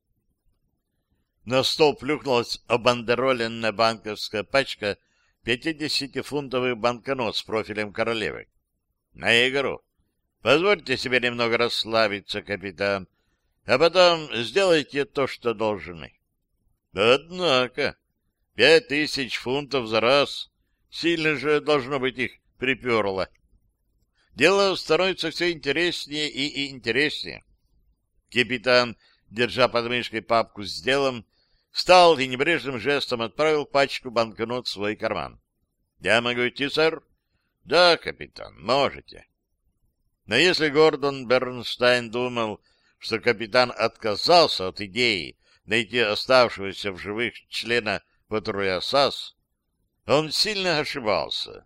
На стол плюхнулась обандероленная банковская пачка пятидесятифунтовых банкнот с профилем королевы. На игру. Позвольте себе немного расслабиться, капитан, а потом сделайте то, что должны. Однако, пять тысяч фунтов за раз, сильно же, должно быть, их приперло. Дело становится все интереснее и интереснее. Капитан, держа под мышкой папку с делом, встал и небрежным жестом отправил пачку банкнот в свой карман. — Я могу идти, сэр? — Да, капитан, можете. Но если Гордон Бернштейн думал, что капитан отказался от идеи найти оставшегося в живых члена патруля САС, он сильно ошибался.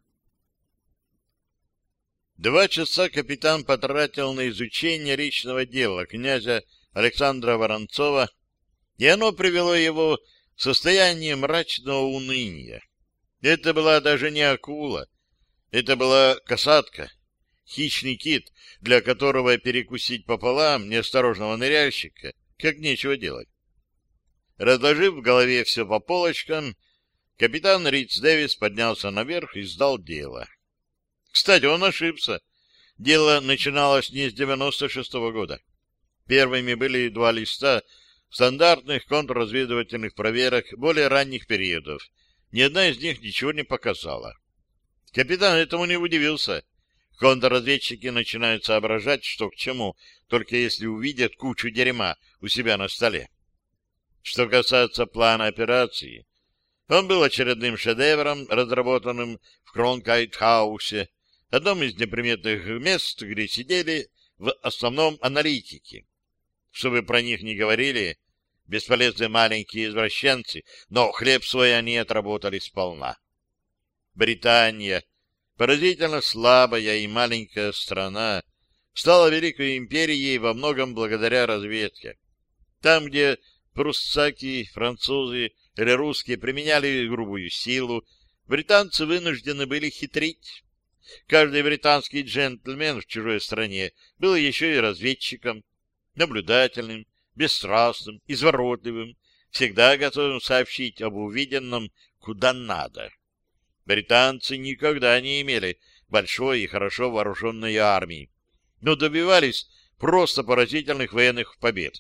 Два часа капитан потратил на изучение личного дела князя Александра Воронцова, и оно привело его в состояние мрачного уныния. Это была даже не акула, это была касатка, хищный кит, для которого перекусить пополам неосторожного ныряльщика как нечего делать. Разложив в голове все по полочкам, капитан Риц Дэвис поднялся наверх и сдал дело. Кстати, он ошибся. Дело начиналось не с девяносто шестого года. Первыми были два листа стандартных контрразведывательных проверок более ранних периодов. Ни одна из них ничего не показала. Капитан этому не удивился. Контрразведчики начинают соображать, что к чему, только если увидят кучу дерьма у себя на столе. Что касается плана операции, он был очередным шедевром, разработанным в Кронкайт-хаусе, одном из неприметных мест, где сидели в основном аналитики. Чтобы про них не говорили, бесполезные маленькие извращенцы, но хлеб свой они отработали сполна. Британия, поразительно слабая и маленькая страна, стала великой империей во многом благодаря разведке. Там, где пруссаки, французы или русские применяли грубую силу, британцы вынуждены были хитрить. Каждый британский джентльмен в чужой стране был еще и разведчиком, наблюдательным, бесстрастным, изворотливым, всегда готовым сообщить об увиденном куда надо. Британцы никогда не имели большой и хорошо вооруженной армии, но добивались просто поразительных военных побед.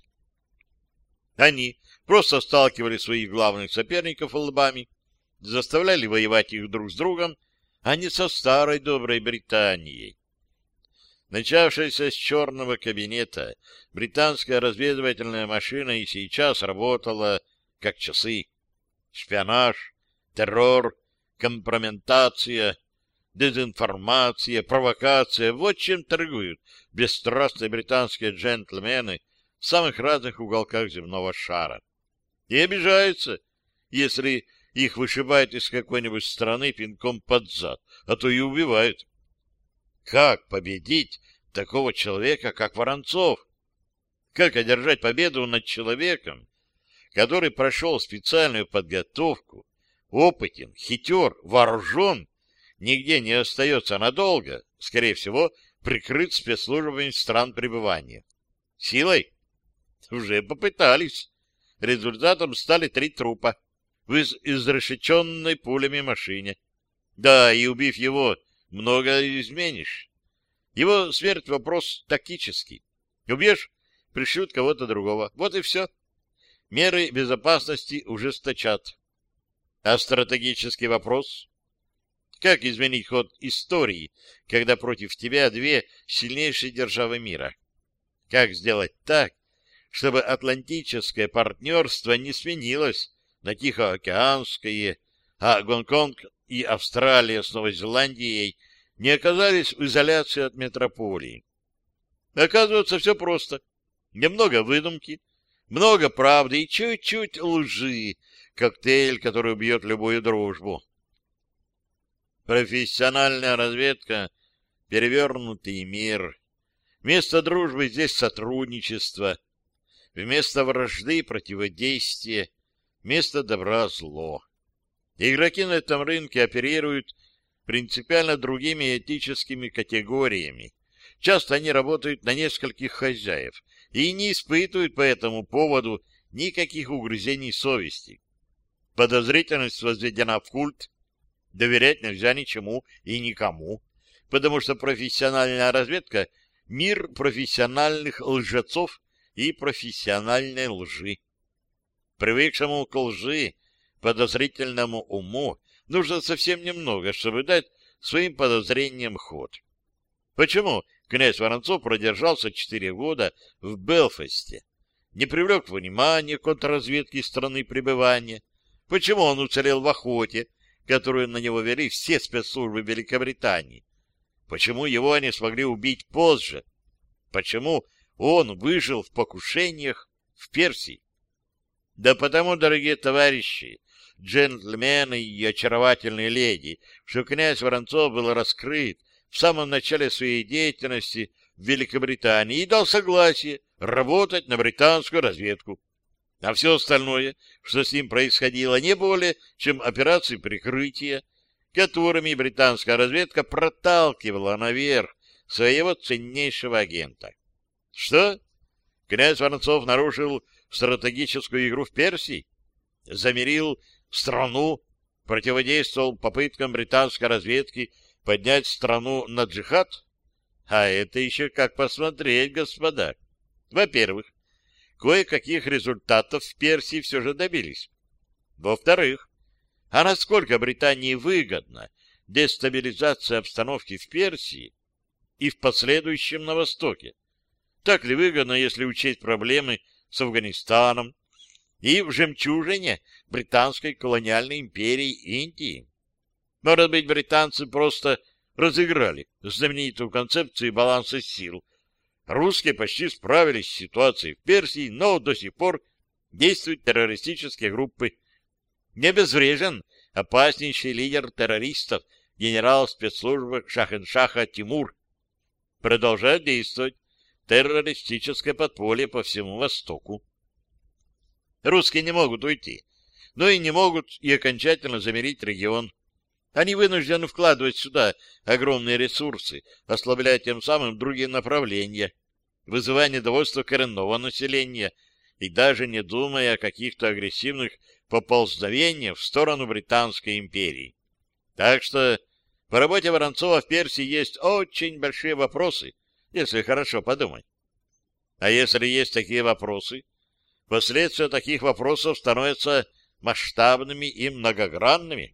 Они просто сталкивали своих главных соперников лбами, заставляли воевать их друг с другом, а не со старой доброй Британией. Начавшаяся с черного кабинета, британская разведывательная машина и сейчас работала как часы. Шпионаж, террор, компрометация, дезинформация, провокация — вот чем торгуют бесстрастные британские джентльмены в самых разных уголках земного шара. И обижаются, если их вышибают из какой-нибудь страны пинком под зад, а то и убивают. Как победить такого человека, как Воронцов? Как одержать победу над человеком, который прошел специальную подготовку, опытен, хитер, вооружен, нигде не остается надолго, скорее всего, прикрыт спецслужбами стран пребывания? Силой? Уже попытались. Результатом стали три трупа в изрешеченной пулями машине. Да, и убив его, многое изменишь. Его смерть — вопрос тактический. Убьешь — пришлют кого-то другого. Вот и все. Меры безопасности ужесточат. А стратегический вопрос? Как изменить ход истории, когда против тебя две сильнейшие державы мира? Как сделать так, чтобы атлантическое партнерство не сменилось на Тихоокеанское, а Гонконг и Австралия с Новой Зеландией не оказались в изоляции от метрополии? Оказывается, все просто. Немного выдумки, много правды и чуть-чуть лжи. Коктейль, который убьет любую дружбу. Профессиональная разведка — перевернутый мир. Вместо дружбы здесь сотрудничество. Вместо вражды — противодействие. Вместо добра — зло. Игроки на этом рынке оперируют принципиально другими этическими категориями. Часто они работают на нескольких хозяев и не испытывают по этому поводу никаких угрызений совести. Подозрительность возведена в культ, доверять нельзя ничему и никому, потому что профессиональная разведка — мир профессиональных лжецов и профессиональной лжи. Привыкшему к лжи, подозрительному уму нужно совсем немного, чтобы дать своим подозрениям ход. Почему князь Воронцов продержался четыре года в Белфасте, не привлек внимания контрразведки страны пребывания? Почему он уцелел в охоте, которую на него вели все спецслужбы Великобритании? Почему его они смогли убить позже? Почему он выжил в покушениях в Персии? Да потому, дорогие товарищи, джентльмены и очаровательные леди, что князь Воронцов был раскрыт в самом начале своей деятельности в Великобритании и дал согласие работать на британскую разведку. А все остальное, что с ним происходило, не более, чем операции прикрытия, которыми британская разведка проталкивала наверх своего ценнейшего агента. Что? Князь Воронцов нарушил стратегическую игру в Персии? Замерил страну, противодействовал попыткам британской разведки поднять страну на джихад? А это еще как посмотреть, господа. Во-первых, кое-каких результатов в Персии все же добились. Во-вторых, а насколько Британии выгодна дестабилизация обстановки в Персии и в последующем на Востоке? Так ли выгодно, если учесть проблемы с Афганистаном и в жемчужине британской колониальной империи Индии? Может быть, британцы просто разыграли знаменитую концепцию баланса сил. Русские почти справились с ситуацией в Персии, но до сих пор действуют террористические группы. Не обезврежен опаснейший лидер террористов, генерал спецслужбы Шахеншаха Тимур. Продолжает действовать террористическое подполье по всему Востоку. Русские не могут уйти, но и не могут и окончательно замерить регион. Они вынуждены вкладывать сюда огромные ресурсы, ослабляя тем самым другие направления, вызывая недовольство коренного населения и даже не думая о каких-то агрессивных поползновениях в сторону Британской империи. Так что по работе Воронцова в Персии есть очень большие вопросы, если хорошо подумать. А если есть такие вопросы, последствия таких вопросов становятся масштабными и многогранными.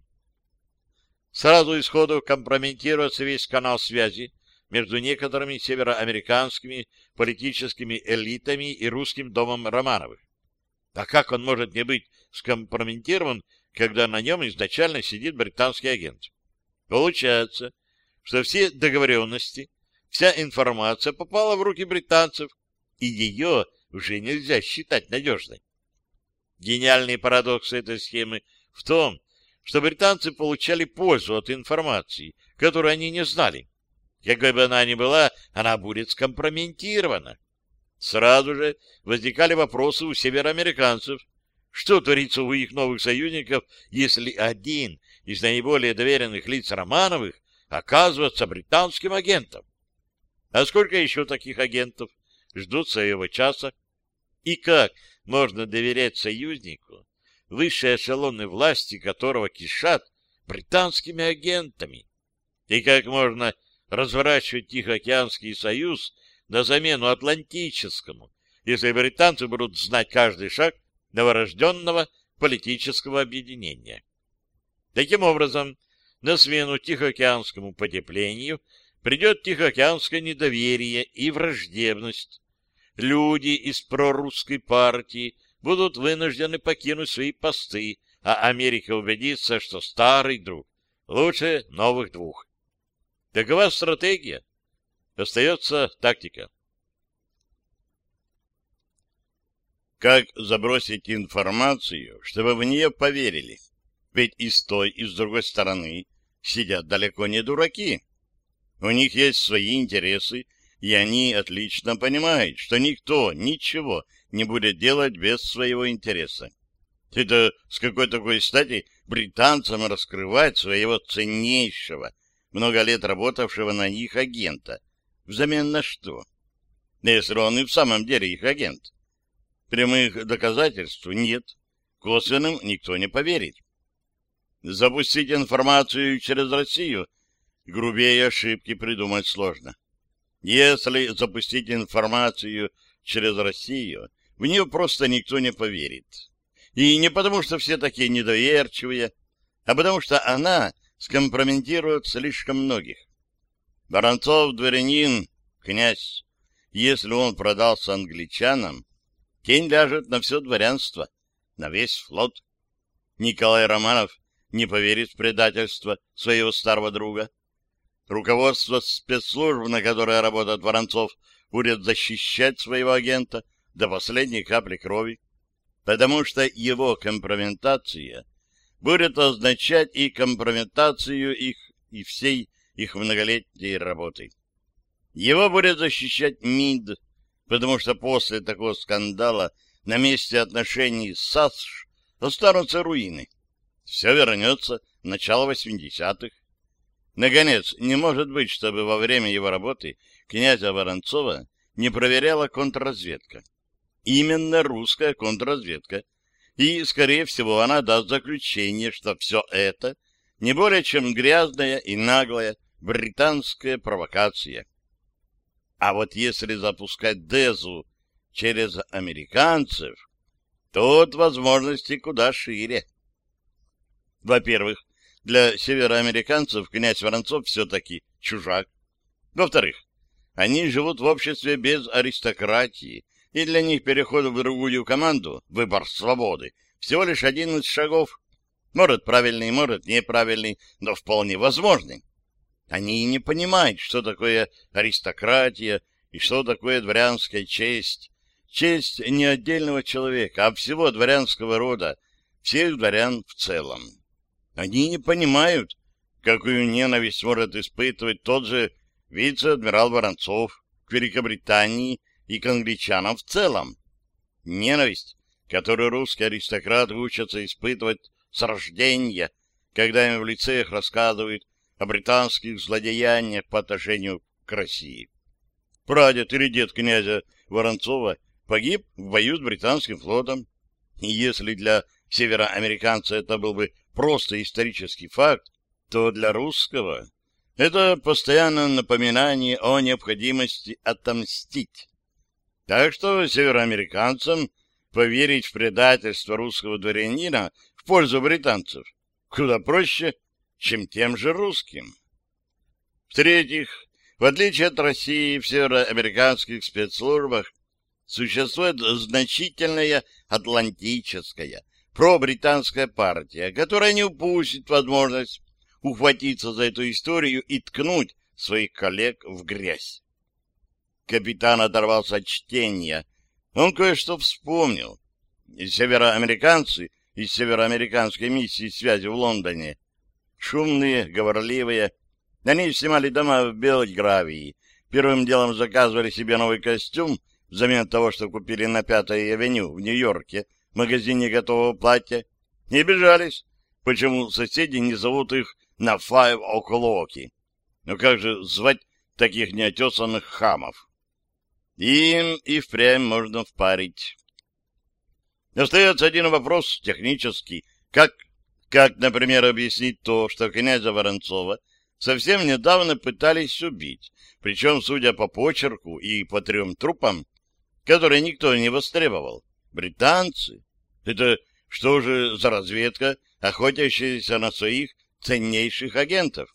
Сразу исходу компрометируется весь канал связи между некоторыми североамериканскими политическими элитами и русским домом Романовых. А как он может не быть скомпрометирован, когда на нем изначально сидит британский агент? Получается, что все договоренности, вся информация попала в руки британцев, и ее уже нельзя считать надежной. Гениальный парадокс этой схемы в том, что британцы получали пользу от информации, которую они не знали. Какой бы она ни была, она будет скомпрометирована. Сразу же возникали вопросы у североамериканцев. Что творится у их новых союзников, если один из наиболее доверенных лиц Романовых оказывается британским агентом? А сколько еще таких агентов ждут своего часа? И как можно доверять союзнику, высшие эшелоны власти которого кишат британскими агентами? И как можно разворачивать Тихоокеанский союз на замену Атлантическому, если британцы будут знать каждый шаг новорожденного политического объединения? Таким образом, на смену Тихоокеанскому потеплению придет Тихоокеанское недоверие и враждебность. Люди из прорусской партии будут вынуждены покинуть свои посты, а Америка убедится, что старый друг лучше новых двух. Такова стратегия. Остается тактика. Как забросить информацию, чтобы в нее поверили? Ведь и с той, и с другой стороны сидят далеко не дураки. У них есть свои интересы, и они отлично понимают, что никто ничего не будет делать без своего интереса. Это с какой такой стати британцам раскрывать своего ценнейшего, много лет работавшего на них агента? Взамен на что? Если он и в самом деле их агент. Прямых доказательств нет. Косвенным никто не поверит. Запустить информацию через Россию грубее ошибки придумать сложно. Если запустить информацию через Россию, в нее просто никто не поверит. И не потому, что все такие недоверчивые, а потому что она скомпрометирует слишком многих. Воронцов дворянин, князь. Если он продался англичанам, тень ляжет на все дворянство, на весь флот. Николай Романов не поверит в предательство своего старого друга. Руководство спецслужб, на которое работает Воронцов, будет защищать своего агента до последней капли крови. потому что его компрометация будет означать и компрометацию их и всей их многолетней работы. Его будет защищать МИД, потому что после такого скандала на месте отношений с САСШ останутся руины. Все вернется в начало восьмидесятых. Наконец, не может быть, чтобы во время его работы князя Воронцова не проверяла контрразведка. Именно русская контрразведка. И, скорее всего, она даст заключение, что все это не более чем грязная и наглая британская провокация. А вот если запускать Дезу через американцев, тут возможности куда шире. Во-первых, для североамериканцев князь Воронцов все-таки чужак. Во-вторых, они живут в обществе без аристократии, и для них переход в другую команду, выбор свободы, всего лишь один из шагов. Может, правильный, может, неправильный, но вполне возможный. Они не понимают, что такое аристократия и что такое дворянская честь. Честь не отдельного человека, а всего дворянского рода, всех дворян в целом. Они не понимают, какую ненависть может испытывать тот же вице-адмирал Воронцов к Великобритании и к англичанам в целом. Ненависть, которую русские аристократы учатся испытывать с рождения, когда им в лицеях рассказывают о британских злодеяниях по отношению к России. Прадед или дед князя Воронцова погиб в бою с британским флотом. И если для североамериканца это был бы просто исторический факт, то для русского это постоянное напоминание о необходимости отомстить. Так что североамериканцам поверить в предательство русского дворянина в пользу британцев куда проще, чем тем же русским. В-третьих, в отличие от России, в североамериканских спецслужбах существует значительная атлантическая, пробританская партия, которая не упустит возможность ухватиться за эту историю и ткнуть своих коллег в грязь. Капитан оторвался от чтения. Он кое-что вспомнил. Североамериканцы из североамериканской миссии связи в Лондоне, шумные, говорливые, они снимали дома в Белгравии, первым делом заказывали себе новый костюм взамен того, что купили на Пятой авеню в Нью-Йорке в магазине готового платья, и обижались, почему соседи не зовут их на Five O'Clock. Но как же звать таких неотесанных хамов? Им и впрямь можно впарить. Остается один вопрос технический. Как, как, например, объяснить то, что князя Воронцова совсем недавно пытались убить, причем, судя по почерку и по трем трупам, которые никто не востребовал, британцы? Это что же за разведка, охотящаяся на своих ценнейших агентов?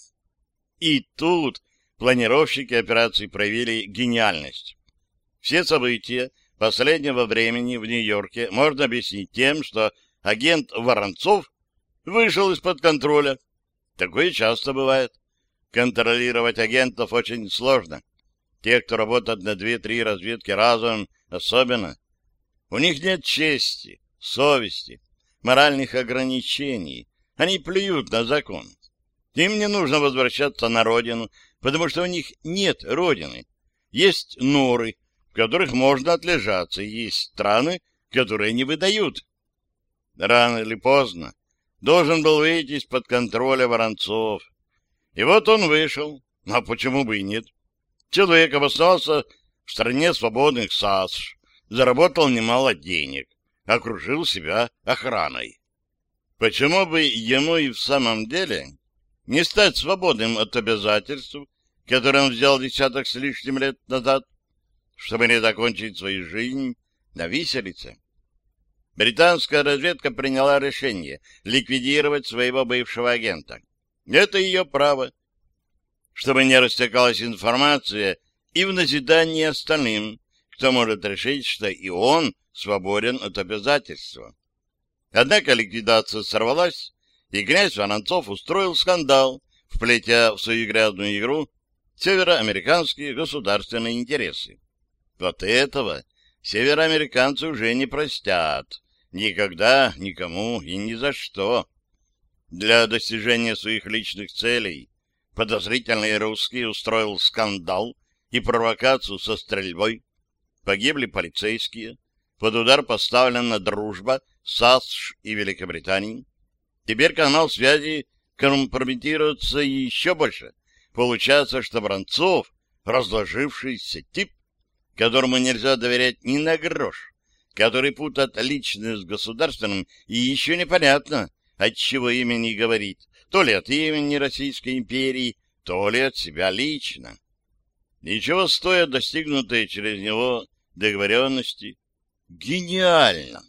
И тут планировщики операции проявили гениальность. Все события последнего времени в Нью-Йорке можно объяснить тем, что агент Воронцов вышел из-под контроля. Такое часто бывает. Контролировать агентов очень сложно. Те, кто работает на две-три разведки разом, особенно. У них нет чести, совести, моральных ограничений. Они плюют на закон. Им не нужно возвращаться на родину, потому что у них нет родины. Есть норы, в которых можно отлежаться, и есть страны, которые не выдают. Рано или поздно должен был выйти из-под контроля Воронцов. И вот он вышел. А почему бы и нет? Человек обосновался в стране свободных САСШ, заработал немало денег, окружил себя охраной. Почему бы ему и в самом деле не стать свободным от обязательств, которые он взял десяток с лишним лет назад, чтобы не закончить свою жизнь на виселице? Британская разведка приняла решение ликвидировать своего бывшего агента. Это ее право. Чтобы не растекалась информация и в назидание остальным, кто может решить, что и он свободен от обязательства. Однако ликвидация сорвалась, и князь Воронцов устроил скандал, вплетя в свою грязную игру североамериканские государственные интересы. Вот этого североамериканцы уже не простят, Никогда, никому и ни за что. Для достижения своих личных целей подозрительный русский устроил скандал и провокацию со стрельбой. Погибли полицейские. Под удар поставлена дружба САСШ и Великобритании. Теперь канал связи компрометируется еще больше. Получается, что Воронцов — разложившийся тип, которому нельзя доверять ни на грош, который путает личное с государственным, и еще непонятно, от чего имени говорит, то ли от имени Российской империи, то ли от себя лично. Ничего стоят достигнутые через него договоренности. Гениально!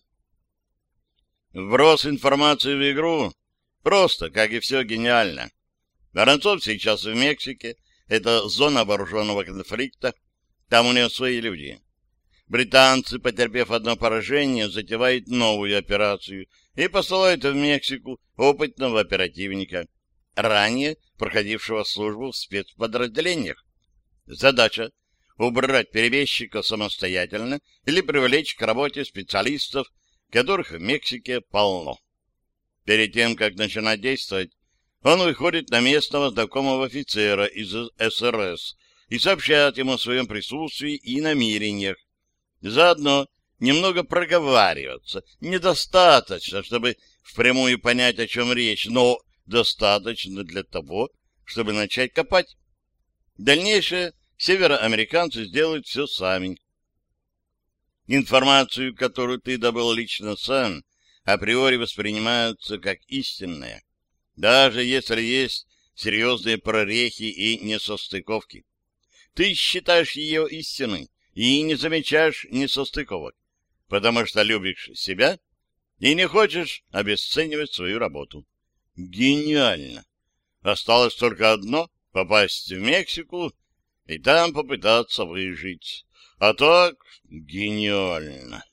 Вброс информации в игру просто, как и все, гениально. Воронцов сейчас в Мексике, это зона вооруженного конфликта, там у него свои люди. Британцы, потерпев одно поражение, затевают новую операцию и посылают в Мексику опытного оперативника, ранее проходившего службу в спецподразделениях. Задача — убрать перебежчика самостоятельно или привлечь к работе специалистов, которых в Мексике полно. Перед тем, как начинать действовать, он выходит на местного знакомого офицера из СРС и сообщает ему о своем присутствии и намерениях. Заодно немного проговариваться. Недостаточно, чтобы впрямую понять, о чем речь, но достаточно для того, чтобы начать копать. Дальнейшее североамериканцы сделают все сами. Информацию, которую ты добыл лично сам, априори воспринимается как истинная, даже если есть серьезные прорехи и несостыковки. Ты считаешь ее истиной и не замечаешь несостыковок, потому что любишь себя и не хочешь обесценивать свою работу. Гениально! Осталось только одно — попасть в Мексику и там попытаться выжить. А так гениально!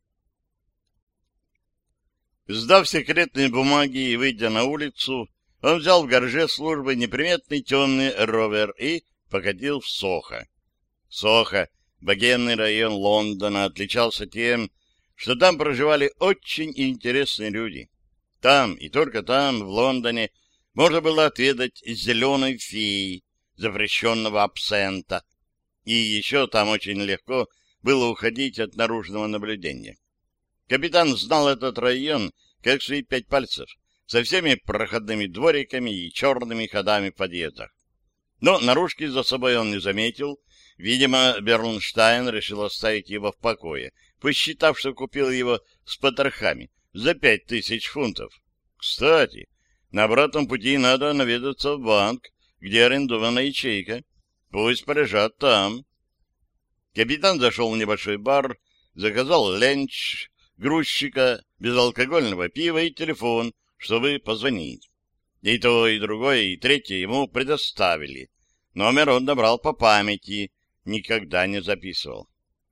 Сдав секретные бумаги и выйдя на улицу, он взял в гараже службы неприметный темный ровер и покатил в Сохо. Сохо, богемный район Лондона, отличался тем, что там проживали очень интересные люди. Там, и только там, в Лондоне, можно было отведать зеленой феи, запрещенного абсента, и еще там очень легко было уходить от наружного наблюдения. Капитан знал этот район как свои пять пальцев, со всеми проходными двориками и черными ходами в подъездах. Но наружки за собой он не заметил. Видимо, Бернштайн решил оставить его в покое, посчитав, что купил его с потрохами за пять тысяч фунтов. Кстати, на обратном пути надо наведаться в банк, где арендована ячейка. Пусть полежат там. Капитан зашел в небольшой бар, заказал ленч, грузчика, безалкогольного пива и телефон, чтобы позвонить. И то, и другое, и третье ему предоставили. Номер он набрал по памяти, никогда не записывал.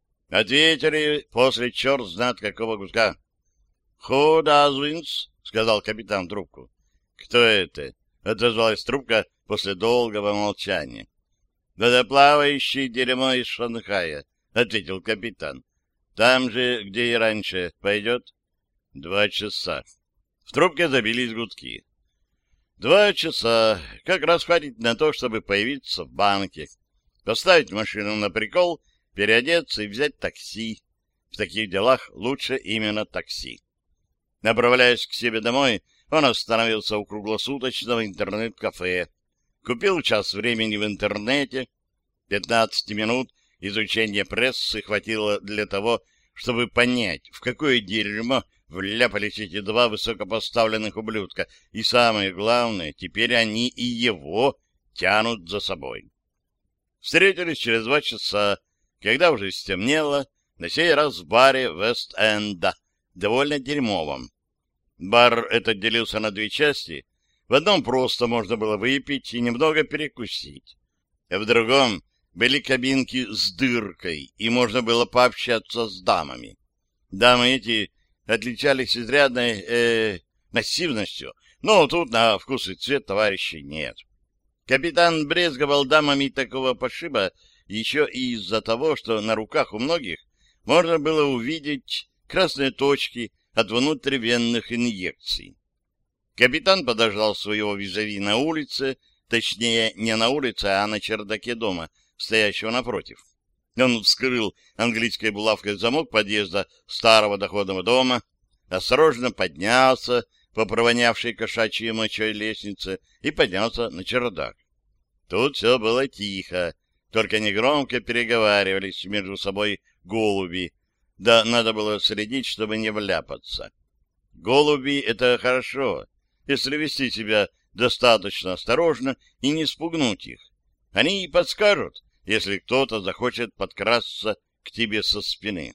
Ответили после черт знает какого куска. — Who does wins? — сказал капитан в трубку. — Кто это? — отозвалась трубка после долгого молчания. — Водоплавающий дерьмо из Шанхая, — ответил капитан. — Там же, где и раньше. Пойдет? — Два часа. В трубке забились гудки. Два часа. Как раз хватит на то, чтобы появиться в банке, поставить машину на прикол, переодеться и взять такси. В таких делах лучше именно такси. Направляясь к себе домой, он остановился у круглосуточного интернет-кафе. Купил час времени в интернете. пятнадцать минут изучения прессы хватило для того, чтобы понять, в какое дерьмо вляпались эти два высокопоставленных ублюдка. И самое главное, теперь они и его тянут за собой. Встретились через два часа, когда уже стемнело, на сей раз в баре Вест-Энда, довольно дерьмовом. Бар этот делился на две части. В одном просто можно было выпить и немного перекусить. А в другом были кабинки с дыркой, и можно было пообщаться с дамами. Дамы эти отличались изрядной э, массивностью, но тут на вкус и цвет товарищей нет. Капитан брезговал дамами такого пошиба еще и из-за того, что на руках у многих можно было увидеть красные точки от внутривенных инъекций. Капитан подождал своего визави на улице, точнее, не на улице, а на чердаке дома, стоящего напротив. Он вскрыл английской булавкой замок подъезда старого доходного дома, осторожно поднялся по провонявшей кошачьей мочой лестнице и поднялся на чердак. Тут все было тихо, только негромко переговаривались между собой голуби, да надо было следить, чтобы не вляпаться. Голуби — это хорошо, если вести себя достаточно осторожно и не спугнуть их. Они подскажут, если кто-то захочет подкрасться к тебе со спины.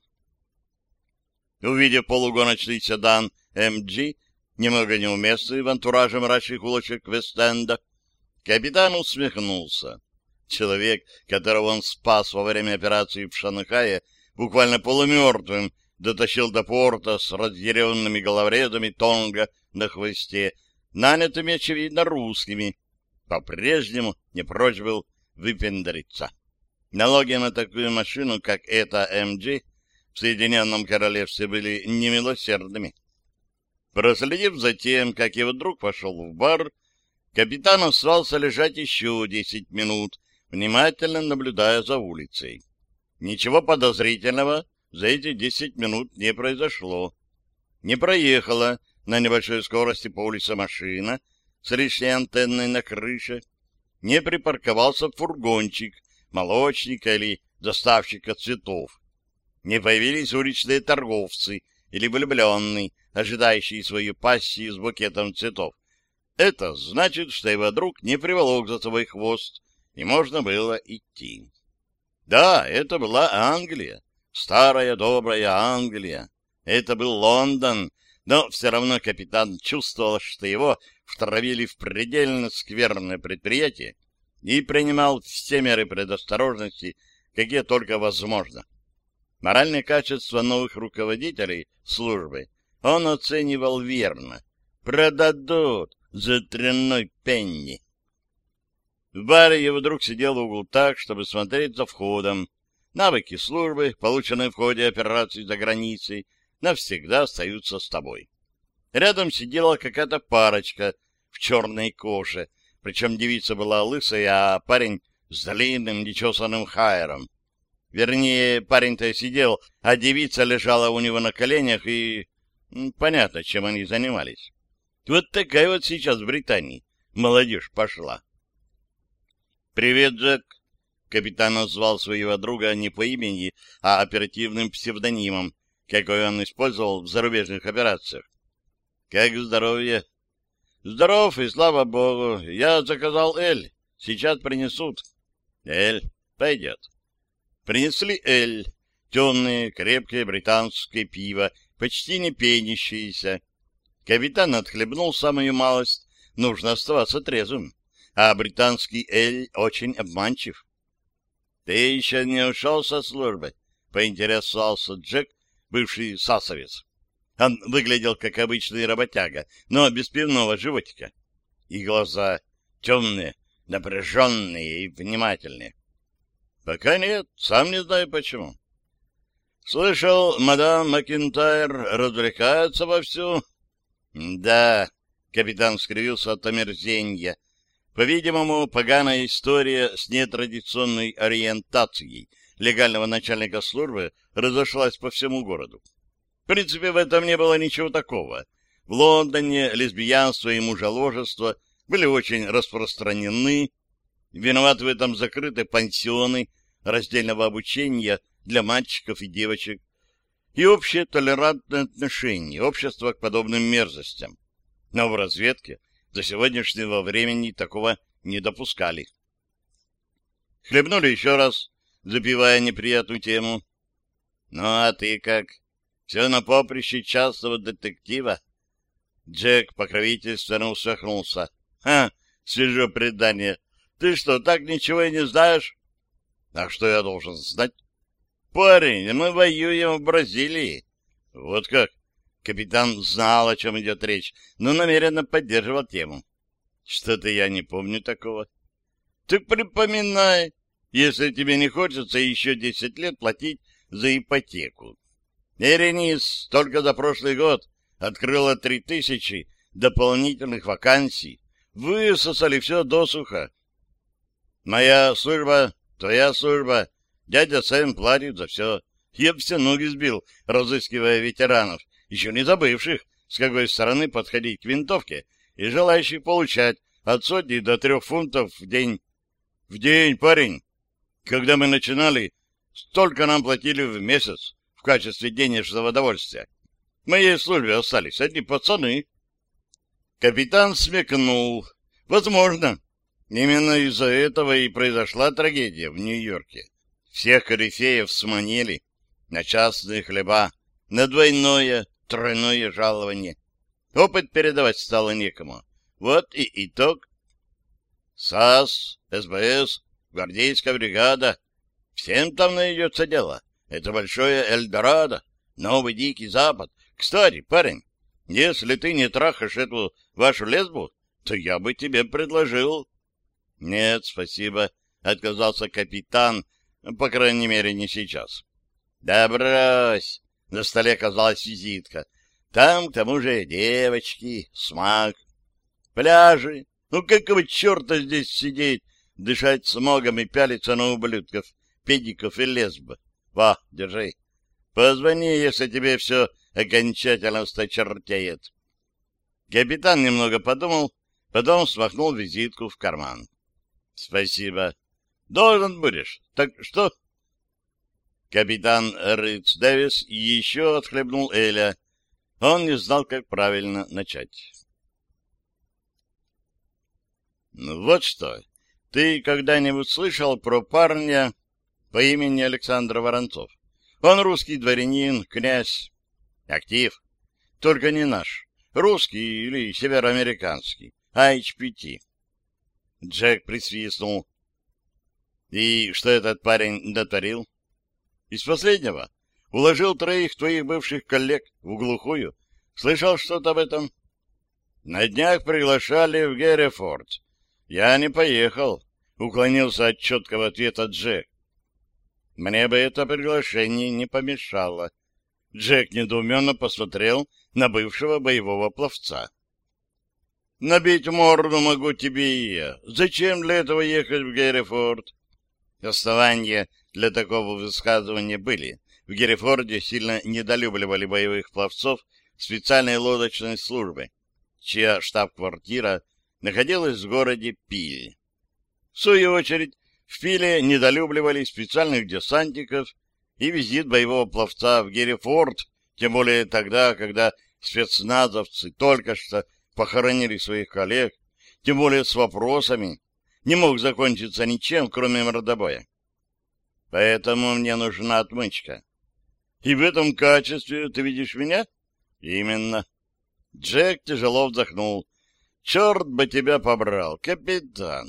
Увидев полугоночный седан эм джи, немного неуместный в антураже мрачных улочек Вест-Энда, капитан усмехнулся. Человек, которого он спас во время операции в Шанхае, буквально полумертвым, дотащил до порта с разъяренными головорезами Тонга на хвосте, нанятыми, очевидно, русскими, по-прежнему не прочь был выпендриться. Налоги на такую машину, как эта эм джи, в Соединенном Королевстве были немилосердными. Проследив за тем, как его друг пошел в бар, капитан остался лежать еще десять минут, внимательно наблюдая за улицей. Ничего подозрительного за эти десять минут не произошло. Не проехала на небольшой скорости по улице машина с лишней антенной на крыше, не припарковался фургончик молочника или доставщика цветов, не появились уличные торговцы или влюбленные, ожидающие свою пассию с букетом цветов. Это значит, что его друг не приволок за собой хвост, и можно было идти. Да, это была Англия, старая добрая Англия. Это был Лондон, но все равно капитан чувствовал, что его втравили в предельно скверное предприятие и принимал все меры предосторожности, какие только возможно. Моральные качества новых руководителей службы он оценивал верно. Продадут за дрянной пенни. В баре его друг сидел в углу так, чтобы смотреть за входом. Навыки службы, полученные в ходе операций за границей, навсегда остаются с тобой. Рядом сидела какая-то парочка в черной коже, причем девица была лысая, а парень с длинным нечесанным хайером. Вернее, парень-то сидел, а девица лежала у него на коленях, и... понятно, чем они занимались. Вот такая вот сейчас в Британии молодежь пошла. «Привет, Джек!» Капитан назвал своего друга не по имени, а оперативным псевдонимом, какой он использовал в зарубежных операциях. «Как здоровье?» «Здоров, и слава богу. Я заказал эль. Сейчас принесут». «Эль? Пойдет». Принесли эль. Темное, крепкое британское пиво, почти не пенящееся. Капитан отхлебнул самую малость. Нужно оставаться трезвым. А британский эль очень обманчив. — Ты еще не ушел со службы? — поинтересовался Джек, бывший сасовец. Он выглядел как обычный работяга, но без пивного животика. И глаза темные, напряженные и внимательные. — Пока нет, сам не знаю почему. — Слышал, мадам Макинтайр развлекается вовсю? — Да, — капитан скривился от омерзенья. По-видимому, поганая история с нетрадиционной ориентацией легального начальника службы разошлась по всему городу. В принципе, в этом не было ничего такого. В Лондоне лесбиянство и мужеложество были очень распространены. Виноваты в этом закрыты пансионы раздельного обучения для мальчиков и девочек и общее толерантное отношение общества к подобным мерзостям. Но в разведке до сегодняшнего времени такого не допускали. Хлебнули еще раз, запивая неприятную тему. — Ну, а ты как? Все на поприще частного детектива? Джек покровительственно усмехнулся. — Ха, свежо предание. Ты что, так ничего и не знаешь? — А что я должен знать? — Парень, мы воюем в Бразилии. — Вот как? Капитан знал, о чем идет речь, но намеренно поддерживал тему. Что-то я не помню такого. Ты припоминай, если тебе не хочется еще десять лет платить за ипотеку. Эренис только за прошлый год открыла три тысячи дополнительных вакансий. Высосали все досуха. Моя служба, твоя служба, дядя Сэм платит за все. Я бы все ноги сбил, разыскивая ветеранов, еще не забывших, с какой стороны подходить к винтовке, и желающих получать от сотни до трех фунтов в день. В день, парень. Когда мы начинали, столько нам платили в месяц в качестве денежного удовольствия. В моей службе остались одни пацаны. Капитан смекнул. Возможно, именно из-за этого и произошла трагедия в Нью-Йорке. Всех корифеев сманили на частные хлеба, на двойное, тройное жалование. Опыт передавать стало некому. Вот и итог. САС, СБС, гвардейская бригада. Всем там найдется дело. Это большое Эльдорадо, новый Дикий Запад. Кстати, парень, если ты не трахаешь эту вашу лесбу, то я бы тебе предложил. — Нет, спасибо, — отказался капитан, по крайней мере, не сейчас. — Да брось! — на столе оказалась визитка. Там, к тому же, девочки, смак, пляжи. Ну, какого черта здесь сидеть, дышать смогом и пялиться на ублюдков, педиков и лесб? Во, держи. Позвони, если тебе все окончательно осточертеет. Капитан немного подумал, потом смахнул визитку в карман. — Спасибо. Должен будешь. Так что? Капитан Ритц Дэвис еще отхлебнул Эля. Он не знал, как правильно начать. Ну вот что. Ты когда-нибудь слышал про парня по имени Александр Воронцов? Он русский дворянин, князь. Актив. Только не наш. Русский или североамериканский. эйч пи ти. Джек присвистнул. И что этот парень дотворил? Из последнего. Уложил троих твоих бывших коллег в глухую. Слышал что-то об этом? На днях приглашали в Геррифорд. Я не поехал. Уклонился от четкого ответа Джек. Мне бы это приглашение не помешало. Джек недоуменно посмотрел на бывшего боевого пловца. Набить морду могу тебе и я. Зачем для этого ехать в Геррифорд? Основания для такого высказывания были. В Геррифорде сильно недолюбливали боевых пловцов специальной лодочной службы, чья штаб-квартира находилась в городе Пиль. В свою очередь, в Пиле недолюбливали специальных десантников, и визит боевого пловца в Геррифорд, тем более тогда, когда спецназовцы только что похоронили своих коллег, тем более с вопросами, не мог закончиться ничем, кроме мордобоя. Поэтому мне нужна отмычка. И в этом качестве ты видишь меня? Именно. Джек тяжело вздохнул. Черт бы тебя побрал, капитан.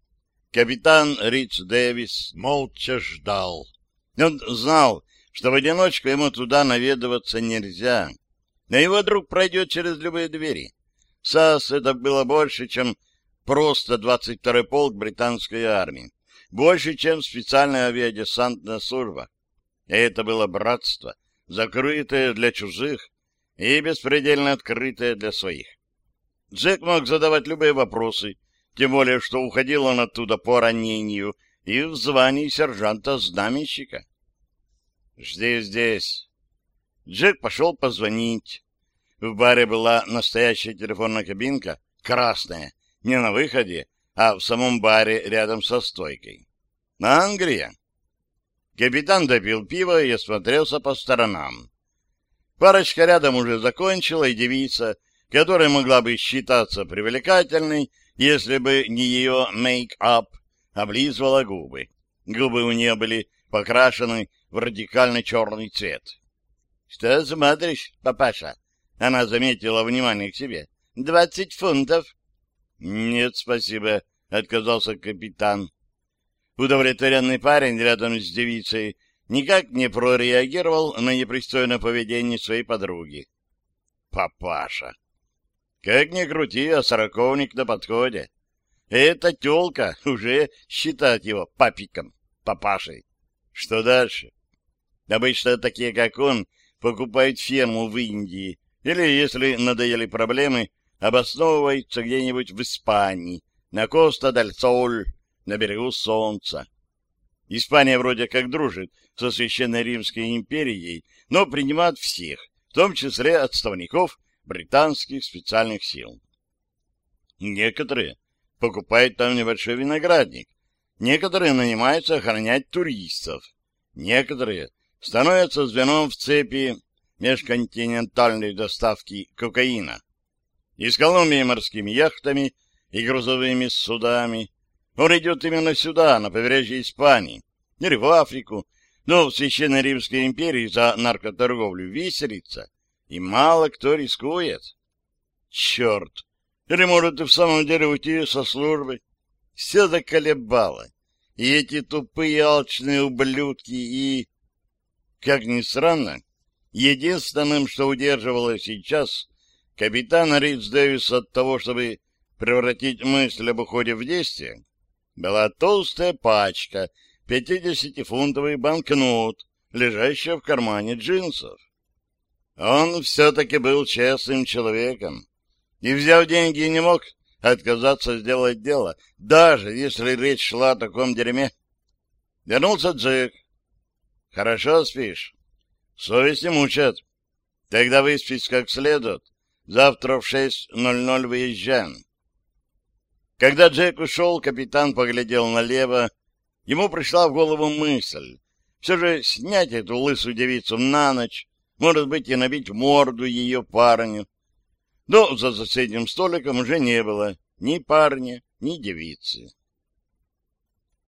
Капитан Ритц Дэвис молча ждал. Он знал, что в одиночку ему туда наведываться нельзя. Но его друг пройдет через любые двери. САС — это было больше, чем просто двадцать второй полк британской армии. Больше, чем специальная авиадесантная служба. Это было братство, закрытое для чужих и беспредельно открытое для своих. Джек мог задавать любые вопросы, тем более, что уходил он оттуда по ранению и в звании сержанта-знаменщика. «Жди здесь». Джек пошел позвонить. В баре была настоящая телефонная кабинка, красная, не на выходе, а в самом баре рядом со стойкой. Англия. Капитан допил пиво и осмотрелся по сторонам. Парочка рядом уже закончила, и девица, которая могла бы считаться привлекательной, если бы не ее мейк-ап, облизывала губы. Губы у нее были покрашены в радикально черный цвет. — Что смотришь, папаша? Она заметила внимание к себе. — Двадцать фунтов. — Нет, спасибо, — отказался капитан. Удовлетворенный парень рядом с девицей никак не прореагировал на непристойное поведение своей подруги. Папаша. Как ни крути, а сороковник на подходе. Эта тёлка уже считает его папиком, папашей. Что дальше? Обычно такие, как он, покупает ферму в Индии, или, если надоели проблемы, обосновывается где-нибудь в Испании, на Коста-дель-Соль, на берегу Солнца. Испания вроде как дружит со Священной Римской империей, но принимает всех, в том числе отставников британских специальных сил. Некоторые покупают там небольшой виноградник, некоторые нанимаются охранять туристов, некоторые становятся звеном в цепи межконтинентальной доставки кокаина. И с Колумбией морскими яхтами и грузовыми судами он идет именно сюда, на побережье Испании, или в Африку, но в Священной Римской империи за наркоторговлю виселица, и мало кто рискует. Черт! Или, может, и в самом деле уйти со службы? Все заколебало. И эти тупые алчные ублюдки, и... Как ни странно, единственным, что удерживало сейчас капитана Ридс Дэвиса от того, чтобы превратить мысль об уходе в действие, была толстая пачка пятидесятифунтовых банкнот, лежащая в кармане джинсов. Он все-таки был честным человеком, и, взяв деньги, не мог отказаться сделать дело, даже если речь шла о таком дерьме. Вернулся Джек. «Хорошо спишь? Совесть не мучат. Тогда выспись как следует. Завтра в шесть ноль ноль выезжаем». Когда Джек ушел, капитан поглядел налево. Ему пришла в голову мысль все же снять эту лысую девицу на ночь, может быть, и набить морду ее парню. Но за соседним столиком уже не было ни парня, ни девицы.